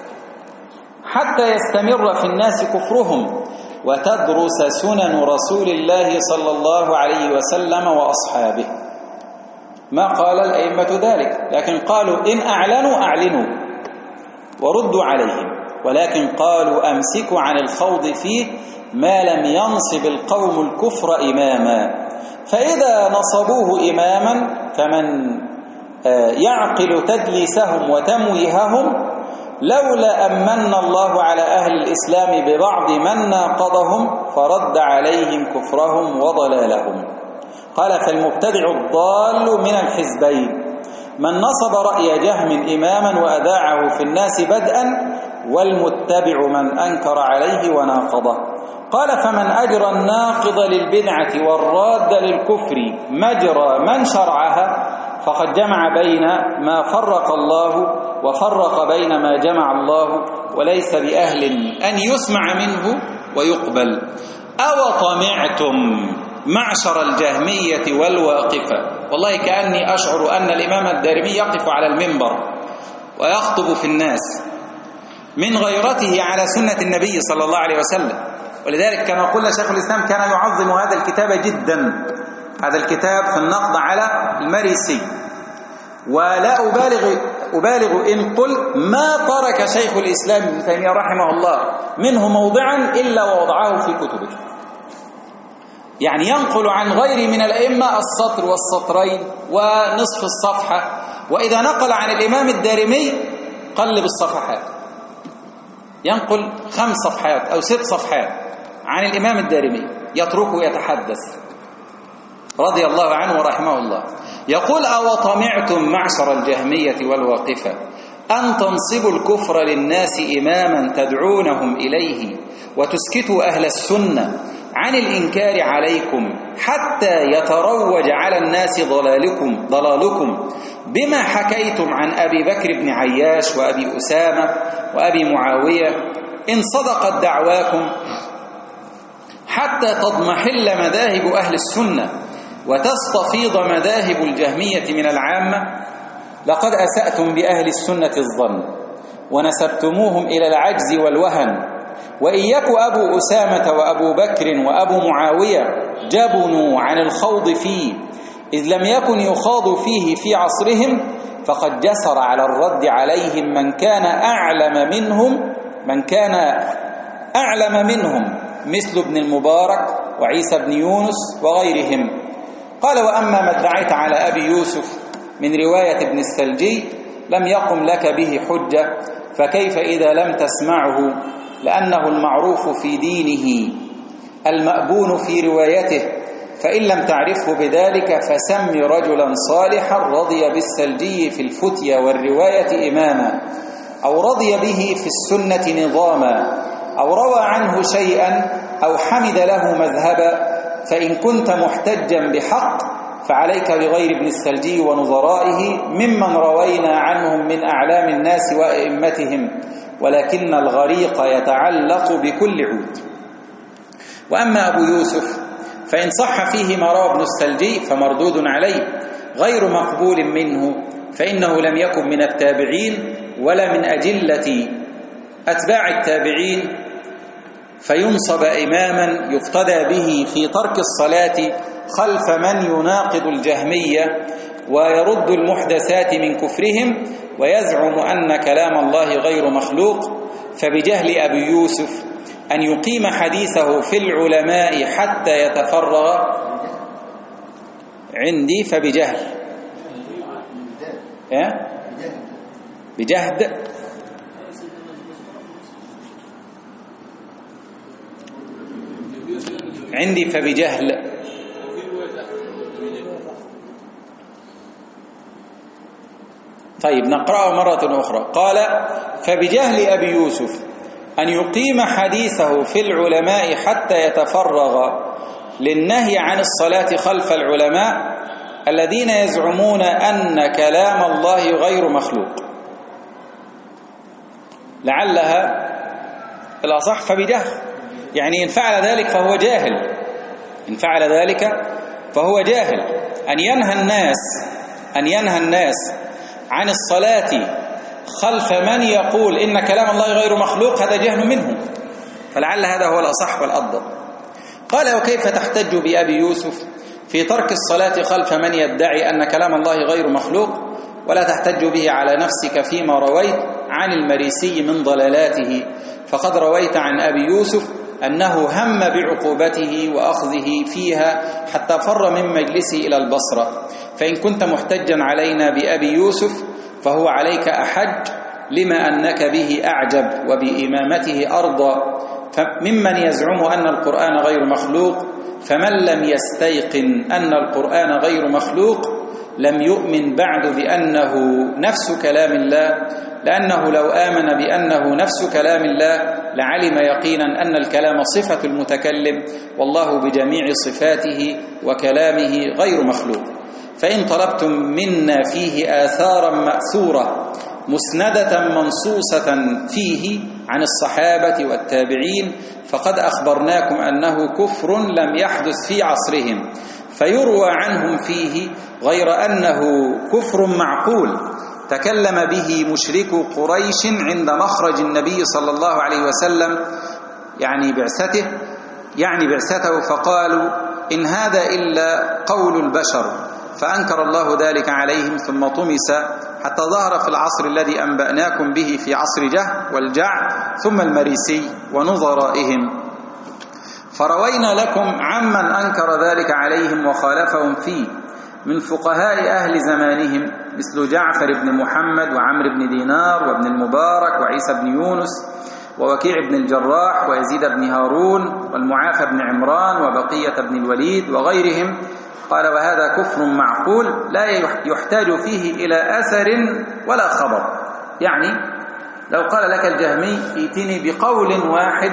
حتى يستمر في الناس كفرهم وتدرس سنن رسول الله صلى الله عليه وسلم وأصحابه. ما قال الأئمة ذلك، لكن قالوا: إن أعلنوا أعلنوا وردوا عليهم، ولكن قالوا: أمسكوا عن الخوض فيه ما لم ينصب القوم الكفر إماما، فإذا نصبوه إماما فمن يعقل تدليسهم وتمويههم لولا أمن الله على أهل الإسلام ببعض من ناقضهم فرد عليهم كفرهم وضلالهم. قال: فالمبتدع الضال من الحزبين من نصب رأي جهم إماما وأذاعه في الناس بدءا، والمتبع من أنكر عليه وناقضه. قال: فمن أجرى الناقض للبدعة والراد للكفر مجرى من شرعها فقد جمع بين ما فرق الله وفرق بين ما جمع الله، وليس بأهل أن يسمع منه ويقبل. أو طمعتم معشر الجهمية والواقفة. والله كأني أشعر أن الإمام الدارمي يقف على المنبر ويخطب في الناس من غيرته على سنة النبي صلى الله عليه وسلم. ولذلك كما قلنا شيخ الإسلام كان يعظم هذا الكتاب جدا، هذا الكتاب في النقد على المريسي. ولا أبالغ, أبالغ إن قلت ما ترك شيخ الإسلام ابن تيمية رحمه الله منه موضعا إلا ووضعه في كتبه، يعني ينقل عن غيره من الأئمة السطر والسطرين ونصف الصفحة، وإذا نقل عن الإمام الدارمي قلب الصفحات، ينقل خمس صفحات أو ست صفحات عن الإمام الدارمي يتركه يتحدث رضي الله عنه ورحمه الله. يقول: أو طمعتم معشر الجهمية والواقفة أن تنصبوا الكفر للناس إماما تدعونهم إليه وتسكتوا أهل السنة عن الإنكار عليكم حتى يتروج على الناس ضلالكم, ضلالكم بما حكيتم عن أبي بكر بن عياش وأبي أسامة وأبي معاوية إن صدقت دعواكم، حتى تضمحل مذاهب أهل السنة وتستفيض مذاهب الجهمية من العامة. لقد أسأتم بأهل السنة الظن ونسبتموهم إلى العجز والوهن. وإن يك أبو أسامة وأبو بكر وأبو معاوية جبنوا عن الخوض فيه إذ لم يكن يخاض فيه في عصرهم، فقد جسر على الرد عليهم من كان أعلم منهم من كان أعلم منهم مثل ابن المبارك وعيسى بن يونس وغيرهم. قال: وأما ما ادعيت على أبي يوسف من رواية ابن الثلجي لم يقم لك به حجة، فكيف إذا لم تسمعه، لأنه المعروف في دينه المأبون في روايته، فإن لم تعرفه بذلك فسم رجلا صالحا رضي بالثلجي في الفتيا والرواية إماما، أو رضي به في السنة نظاما، أو روى عنه شيئا أو حمد له مذهبا. فإن كنت محتجا بحق فعليك بغير ابن الثلجي ونظرائه ممن روينا عنهم من أعلام الناس وأئمتهم، ولكن الغريق يتعلق بكل عود. وأما أبو يوسف فإن صح فيه ما روى ابن الثلجي فمردود عليه غير مقبول منه، فإنه لم يكن من التابعين ولا من أجلة أتباع التابعين، فينصب إماما يقتدى به في ترك الصلاة خلف من يناقض الجهمية ويرد المحدثات من كفرهم ويزعم أن كلام الله غير مخلوق. فبجهل أبي يوسف أن يقيم حديثه في العلماء حتى يتفرغ عندي فبجهل بجهد عندي فبجهل. طيب نقرأه مرة أخرى. قال: فبجهل أبي يوسف أن يقيم حديثه في العلماء حتى يتفرغ للنهي عن الصلاة خلف العلماء الذين يزعمون أن كلام الله غير مخلوق. لعلها الأصح فبجهل، يعني إن فعل ذلك فهو جاهل، إن فعل ذلك فهو جاهل. أن ينهى الناس أن ينهى الناس عن الصلاة خلف من يقول إن كلام الله غير مخلوق هذا جهل منهم، فلعل هذا هو الأصح والأضبط. قال: وكيف تحتج بأبي يوسف في ترك الصلاة خلف من يدعي أن كلام الله غير مخلوق، ولا تحتج به على نفسك فيما رويت عن المريسي من ضلالاته؟ فقد رويت عن أبي يوسف أنه هم بعقوبته وأخذه فيها حتى فر من مجلسه إلى البصرة. فإن كنت محتجا علينا بأبي يوسف فهو عليك أحج، لما أنك به أعجب وبإمامته أرضى ممن يزعم أن القرآن غير مخلوق. فمن لم يستيقن أن القرآن غير مخلوق لم يؤمن بعد بأنه نفس كلام الله، لأنه لو آمن بأنه نفس كلام الله لعلم يقينا أن الكلام صفة المتكلم، والله بجميع صفاته وكلامه غير مخلوق. فإن طلبتم منا فيه آثارا مأثورة مسندة منصوصة فيه عن الصحابة والتابعين فقد أخبرناكم أنه كفر لم يحدث في عصرهم، فيروى عنهم فيه، غير أنه كفر معقول تكلم به مشركو قريش عند مخرج النبي صلى الله عليه وسلم، يعني بعثته يعني بعثته فقالوا إن هذا إلا قول البشر، فأنكر الله ذلك عليهم ثم طمس حتى ظهر في العصر الذي أنبأناكم به في عصر جه والجع ثم المريسي ونظرائهم. فروينا لكم عمن أنكر ذلك عليهم وخالفهم فيه من فقهاء أهل زمانهم مثل جعفر بن محمد وعمر بن دينار وابن المبارك وعيسى بن يونس ووكيع بن الجراح ويزيد بن هارون والمعافى بن عمران وبقية بن الوليد وغيرهم. قال: وهذا كفر معقول لا يحتاج فيه إلى أثر ولا خبر. يعني لو قال لك الجهمي ائتني بقول واحد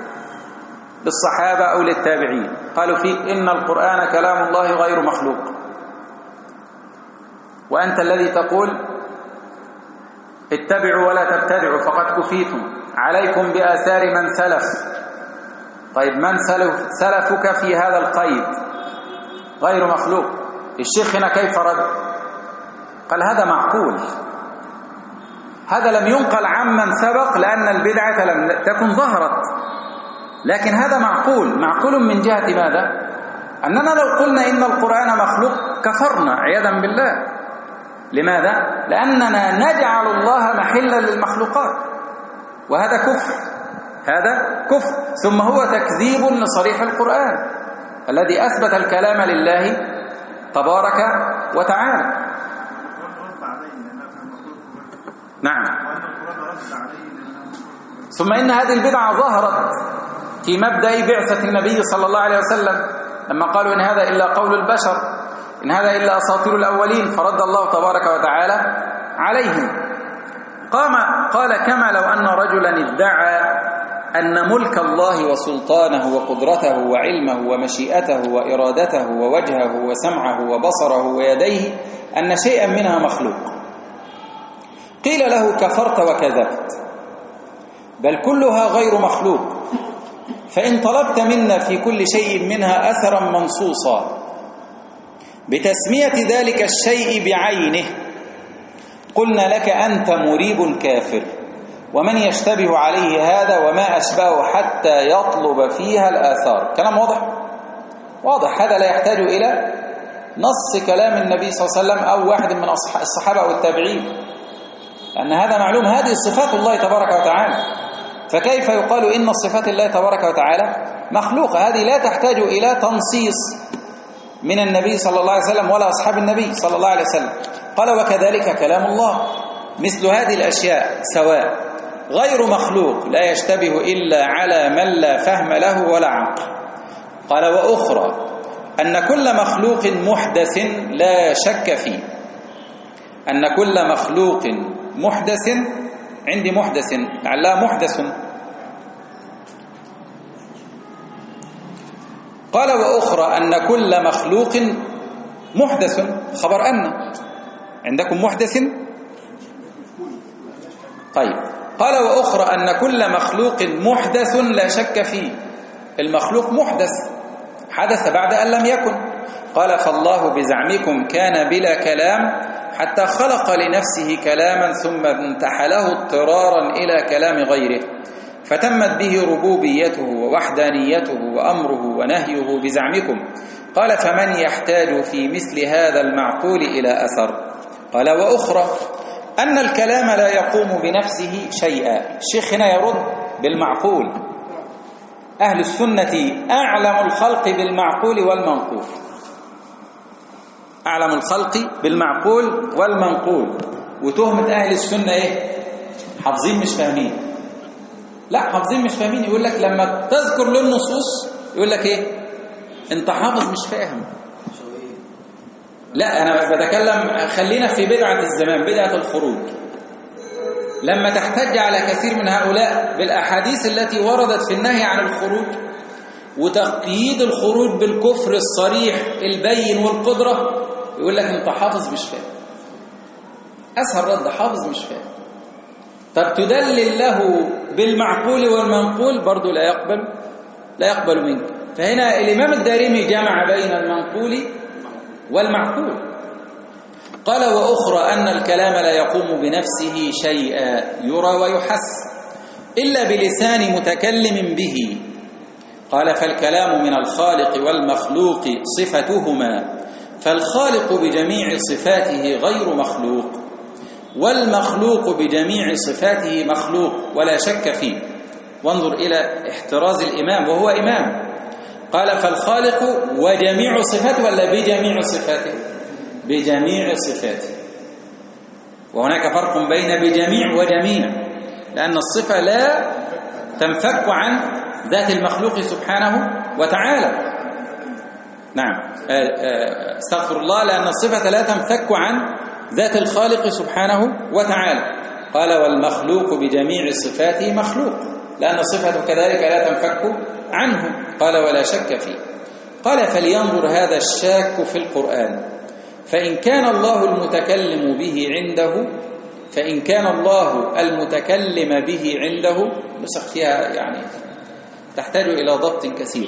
للصحابة أو للتابعين قالوا فيه إن القرآن كلام الله غير مخلوق، وأنت الذي تقول اتبعوا ولا تبتدعوا فقد كفيتم، عليكم بآثار من سلف. طيب من سلف سلفك في هذا القيد غير مخلوق؟ الشيخ هنا كيف رد؟ قال هذا معقول، هذا لم ينقل عمن سبق لأن البدعة لم تكن ظهرت، لكن هذا معقول. معقول من جهة ماذا؟ أننا لو قلنا إن القرآن مخلوق كفرنا عياذا بالله. لماذا؟ لأننا نجعل الله محلا للمخلوقات، وهذا كفر، هذا كفر. ثم هو تكذيب لصريح القرآن الذي أثبت الكلام لله تبارك وتعالى. نعم. ثم إن هذه البدعة ظهرت في مبدأ بعثة النبي صلى الله عليه وسلم لما قالوا إن هذا إلا قول البشر، إن هذا إلا أساطير الأولين، فرد الله تبارك وتعالى عليهم. قام قال: كما لو أن رجلا ادعى أن ملك الله وسلطانه وقدرته وعلمه ومشيئته وإرادته ووجهه وسمعه وبصره ويديه أن شيئا منها مخلوق، قيل له كفرت وكذبت، بل كلها غير مخلوق. فإن طلبت منا في كل شيء منها أثرا منصوصا بتسمية ذلك الشيء بعينه قلنا لك أنت مريب كافر، ومن يشتبه عليه هذا وما أشبهه حتى يطلب فيها الآثار. كلام واضح؟ واضح. هذا لا يحتاج إلى نص كلام النبي صلى الله عليه وسلم أو واحد من الصحابة أو التابعين، لأن هذا معلوم، هذه صفات الله تبارك وتعالى. فكيف يقال إن صفات الله تبارك وتعالى مخلوقة؟ هذه لا تحتاج إلى تنصيص من النبي صلى الله عليه وسلم ولا أصحاب النبي صلى الله عليه وسلم. قال: وكذلك كلام الله، مثل هذه الأشياء سواء غير مخلوق لا يشتبه إلا على من لا فهم له ولا عقل. قال: وأخرى أن كل مخلوق محدث لا شك فيه، أن كل مخلوق محدث، عندي محدث لعلها محدث، قال وأخرى أن كل مخلوق محدث، خبر أن عندكم محدث. طيب قال وأخرى أن كل مخلوق محدث لا شك فيه، المخلوق محدث حدث بعد أن لم يكن. قال فالله بزعمكم كان بلا كلام حتى خلق لنفسه كلاما ثم انتحله اضطرارا إلى كلام غيره فتمت به ربوبيته ووحدانيته وأمره ونهيه بزعمكم. قال فمن يحتاج في مثل هذا المعقول إلى أثر؟ قال وأخرى أن الكلام لا يقوم بنفسه شيئا. الشيخ هنا يرد بالمعقول. أهل السنة أعلم الخلق بالمعقول والمنقول، أعلم الخلق بالمعقول والمنقول. وتهمة أهل السنة إيه؟ حافظين مش فاهمين. لا، حافظين مش فاهمين. يقول لك لما تذكر له النصوص يقول لك إيه؟ أنت حافظ مش فاهم. لا، أنا بتكلم، خلينا في بدعة الزمان، بدعة الخروج. لما تحتج على كثير من هؤلاء بالأحاديث التي وردت في النهي عن الخروج وتقييد الخروج بالكفر الصريح البين والقدرة، يقول لك أنت حافظ مش فاهم. أسهل رد حافظ مش فاهم. طب تدلل له بالمعقول والمنقول برضو لا يقبل لا يقبل منك. فهنا الإمام الدارمي جمع بين المنقول والمعقول. قال وأخرى أن الكلام لا يقوم بنفسه شيئا يرى ويحس إلا بلسان متكلم به. قال فالكلام من الخالق والمخلوق صفتهما، فالخالق بجميع صفاته غير مخلوق، والمخلوق بجميع صفاته مخلوق ولا شك فيه. وانظر إلى احتراز الإمام وهو إمام. قال فالخالق وجميع صفاته ولا بجميع صفاته؟ بجميع صفاته. وهناك فرق بين بجميع وجميع، لأن الصفة لا تنفك عن ذات المخلوق سبحانه وتعالى. نعم، استغفر الله، لأن الصفة لا تنفك عن ذات الخالق سبحانه وتعالى. قال والمخلوق بجميع صفاته مخلوق، لأن الصفة كذلك لا تنفك عنه. قال ولا شك فيه. قال فلينظر هذا الشاك في القرآن، فإن كان الله المتكلم به عنده فإن كان الله المتكلم به عنده، نسخ فيها يعني تحتاج إلى ضبط كثير.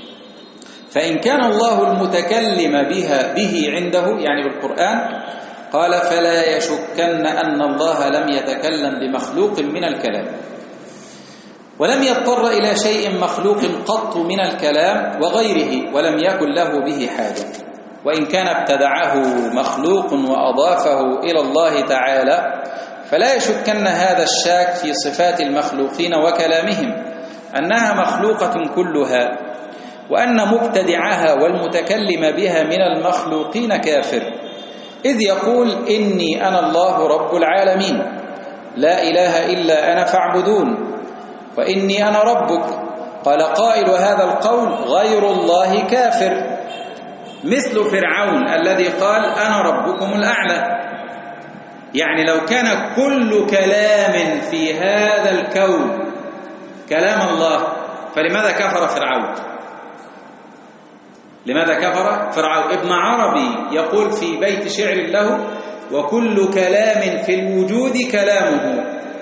فإن كان الله المتكلم بها به عنده يعني بالقرآن، قال فلا يشكن أن الله لم يتكلم بمخلوق من الكلام، ولم يضطر إلى شيء مخلوق قط من الكلام وغيره، ولم يكن له به حاجة. وإن كان ابتدعه مخلوق وأضافه إلى الله تعالى، فلا يشكن هذا الشاك في صفات المخلوقين وكلامهم أنها مخلوقة كلها، وأن مبتدعها والمتكلم بها من المخلوقين كافر، إذ يقول إني أنا الله رب العالمين لا إله إلا أنا فاعبدون وإني أنا ربك. قال قائل هذا القول غير الله كافر، مثل فرعون الذي قال أنا ربكم الأعلى. يعني لو كان كل كلام في هذا الكون كلام الله، فلماذا كفر فرعون؟ لماذا كفر فرعون؟ ابن عربي يقول في بيت شعر له وكل كلام في الوجود كلامه،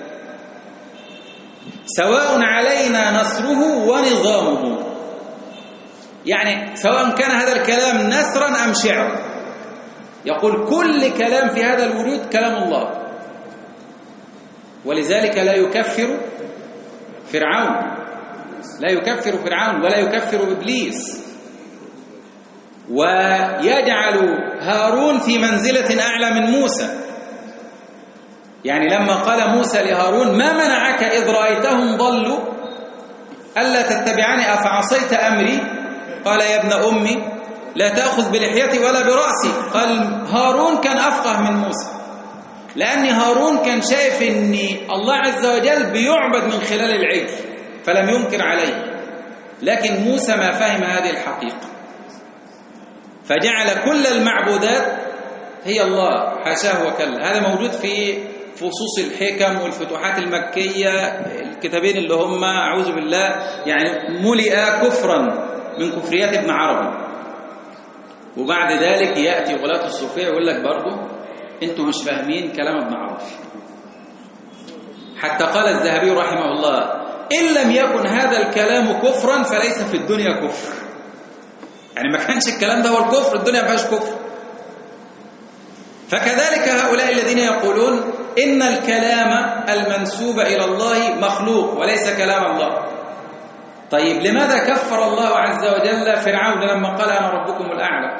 سواء علينا نثره ونظامه. يعني سواء كان هذا الكلام نثرا أم شعرا، يقول كل كلام في هذا الوجود كلام الله. ولذلك لا يكفر فرعون، لا يكفر فرعون ولا يكفر إبليس، ويجعل هارون في منزلة أعلى من موسى. يعني لما قال موسى لهارون ما منعك إذ رأيتهم ضلوا ألا تتبعني أفعصيت أمري؟ قال يا ابن أمي لا تأخذ بلحيتي ولا برأسي. قال هارون كان أفقه من موسى، لأن هارون كان شايف أن الله عز وجل بيعبد من خلال العجل فلم ينكر عليه، لكن موسى ما فهم هذه الحقيقة، فجعل كل المعبودات هي الله حاشاه وكلا. هذا موجود في فصوص الحكم والفتوحات المكية، الكتابين اللي هم أعوذ بالله يعني ملئا كفرا من كفريات ابن عربي. وبعد ذلك يأتي غلاة الصوفية يقول لك برضه أنتم مش فاهمين كلام ابن عربي. حتى قال الذهبي رحمه الله: إن لم يكن هذا الكلام كفرا فليس في الدنيا كفر. يعني ما كانش الكلام ده هو الكفر، الدنيا ما فيهاش كفر. فكذلك هؤلاء الذين يقولون إن الكلام المنسوب إلى الله مخلوق وليس كلام الله. طيب لماذا كفر الله عز وجل فرعون لما قال أنا ربكم الأعلى؟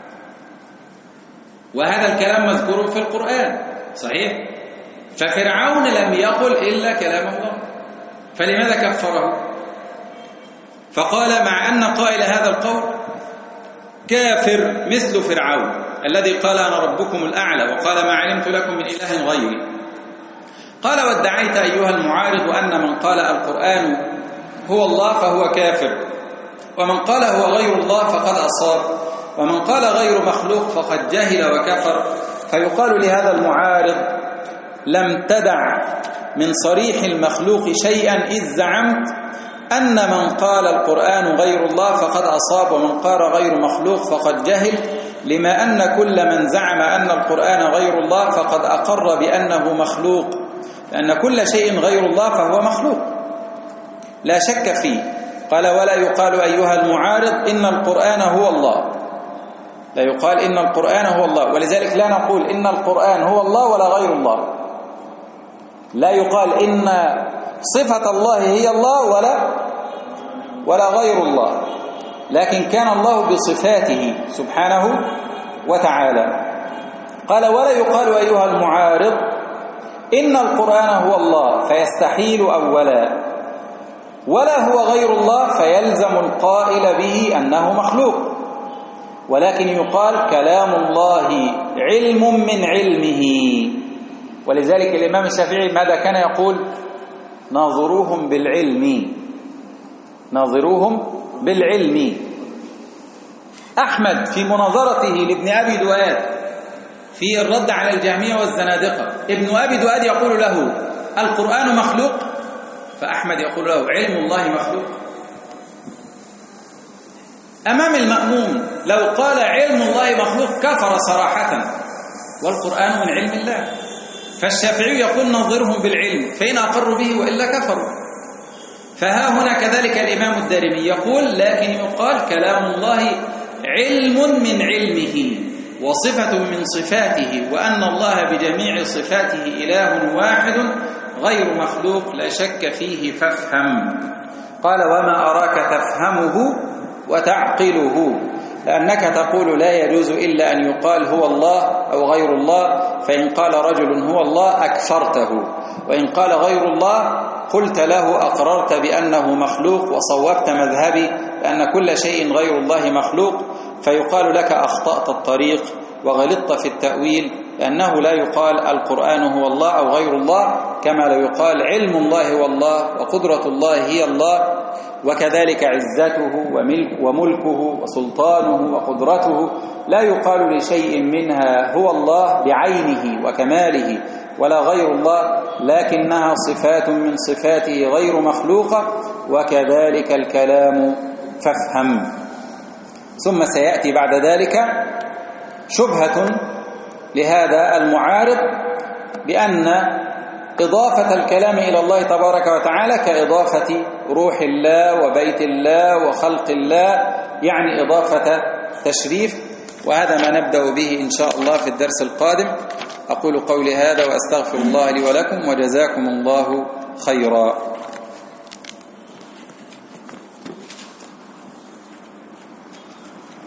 وهذا الكلام مذكور في القرآن صحيح؟ ففرعون لم يقل إلا كلام الله، فلماذا كفره؟ فقال مع أن قائل هذا القول كافر مثل فرعون الذي قال أنا ربكم الأعلى وقال ما علمت لكم من إله غيري. قال: وادعيت أيها المعارض أن من قال القرآن هو الله فهو كافر، ومن قال هو غير الله فقد أصاب، ومن قال غير مخلوق فقد جهل وكفر. فيقال لهذا المعارض: لم تدع من صريح المخلوق شيئا إذ زعمت أن من قال القرآن غير الله فقد أصاب، ومن قال غير مخلوق فقد جهل، لما أن كل من زعم أن القرآن غير الله فقد أقر بأنه مخلوق، لأن كل شيء غير الله فهو مخلوق لا شك فيه. قال: ولا يقال أيها المعارض إن القرآن هو الله، لا يقال إن القرآن هو الله، ولذلك لا نقول إن القرآن هو الله ولا غير الله. لا يقال إن صفة الله هي الله ولا ولا غير الله، لكن كان الله بصفاته سبحانه وتعالى. قال: ولا يقال أيها المعارض إن القرآن هو الله فيستحيل أولا، ولا هو غير الله فيلزم القائل به أنه مخلوق، ولكن يقال كلام الله علم من علمه. ولذلك الإمام الشافعي ماذا كان يقول؟ ناظروهم بالعلم، ناظروهم بالعلم. أحمد في مناظرته لابن أبي دؤاد في الرد على الجهمية والزنادقة، ابن أبي دؤاد يقول له القرآن مخلوق، فأحمد يقول له علم الله مخلوق. أمام المأموم لو قال علم الله مخلوق كفر صراحة، والقرآن من علم الله. فالشافعي يقول نظرهم بالعلم، فإن أقروا به وإلا كفروا. فها هنا كذلك الإمام الدارمي يقول لكن يقال كلام الله علم من علمه وصفة من صفاته، وأن الله بجميع صفاته إله واحد غير مخلوق لا شك فيه فافهم. قال: وما أراك تفهمه وتعقله، لأنك تقول لا يجوز إلا أن يقال هو الله أو غير الله، فإن قال رجل هو الله أكفرته، وإن قال غير الله قلت له أقررت بأنه مخلوق وصوبت مذهبي لأن كل شيء غير الله مخلوق. فيقال لك أخطأت الطريق وغلطت في التأويل، لأنه لا يقال القرآن هو الله أو غير الله، كما لا يقال علم الله هو الله وقدرة الله هي الله، وكذلك عزته وملكه وسلطانه وقدرته لا يقال لشيء منها هو الله بعينه وكماله ولا غير الله، لكنها صفات من صفاته غير مخلوقة، وكذلك الكلام فافهم. ثم سيأتي بعد ذلك شبهة لهذا المعارض بأن إضافة الكلام إلى الله تبارك وتعالى كإضافة روح الله وبيت الله وخلق الله، يعني إضافة تشريف، وهذا ما نبدأ به إن شاء الله في الدرس القادم. أقول قولي هذا وأستغفر الله لي ولكم، وجزاكم الله خيرا.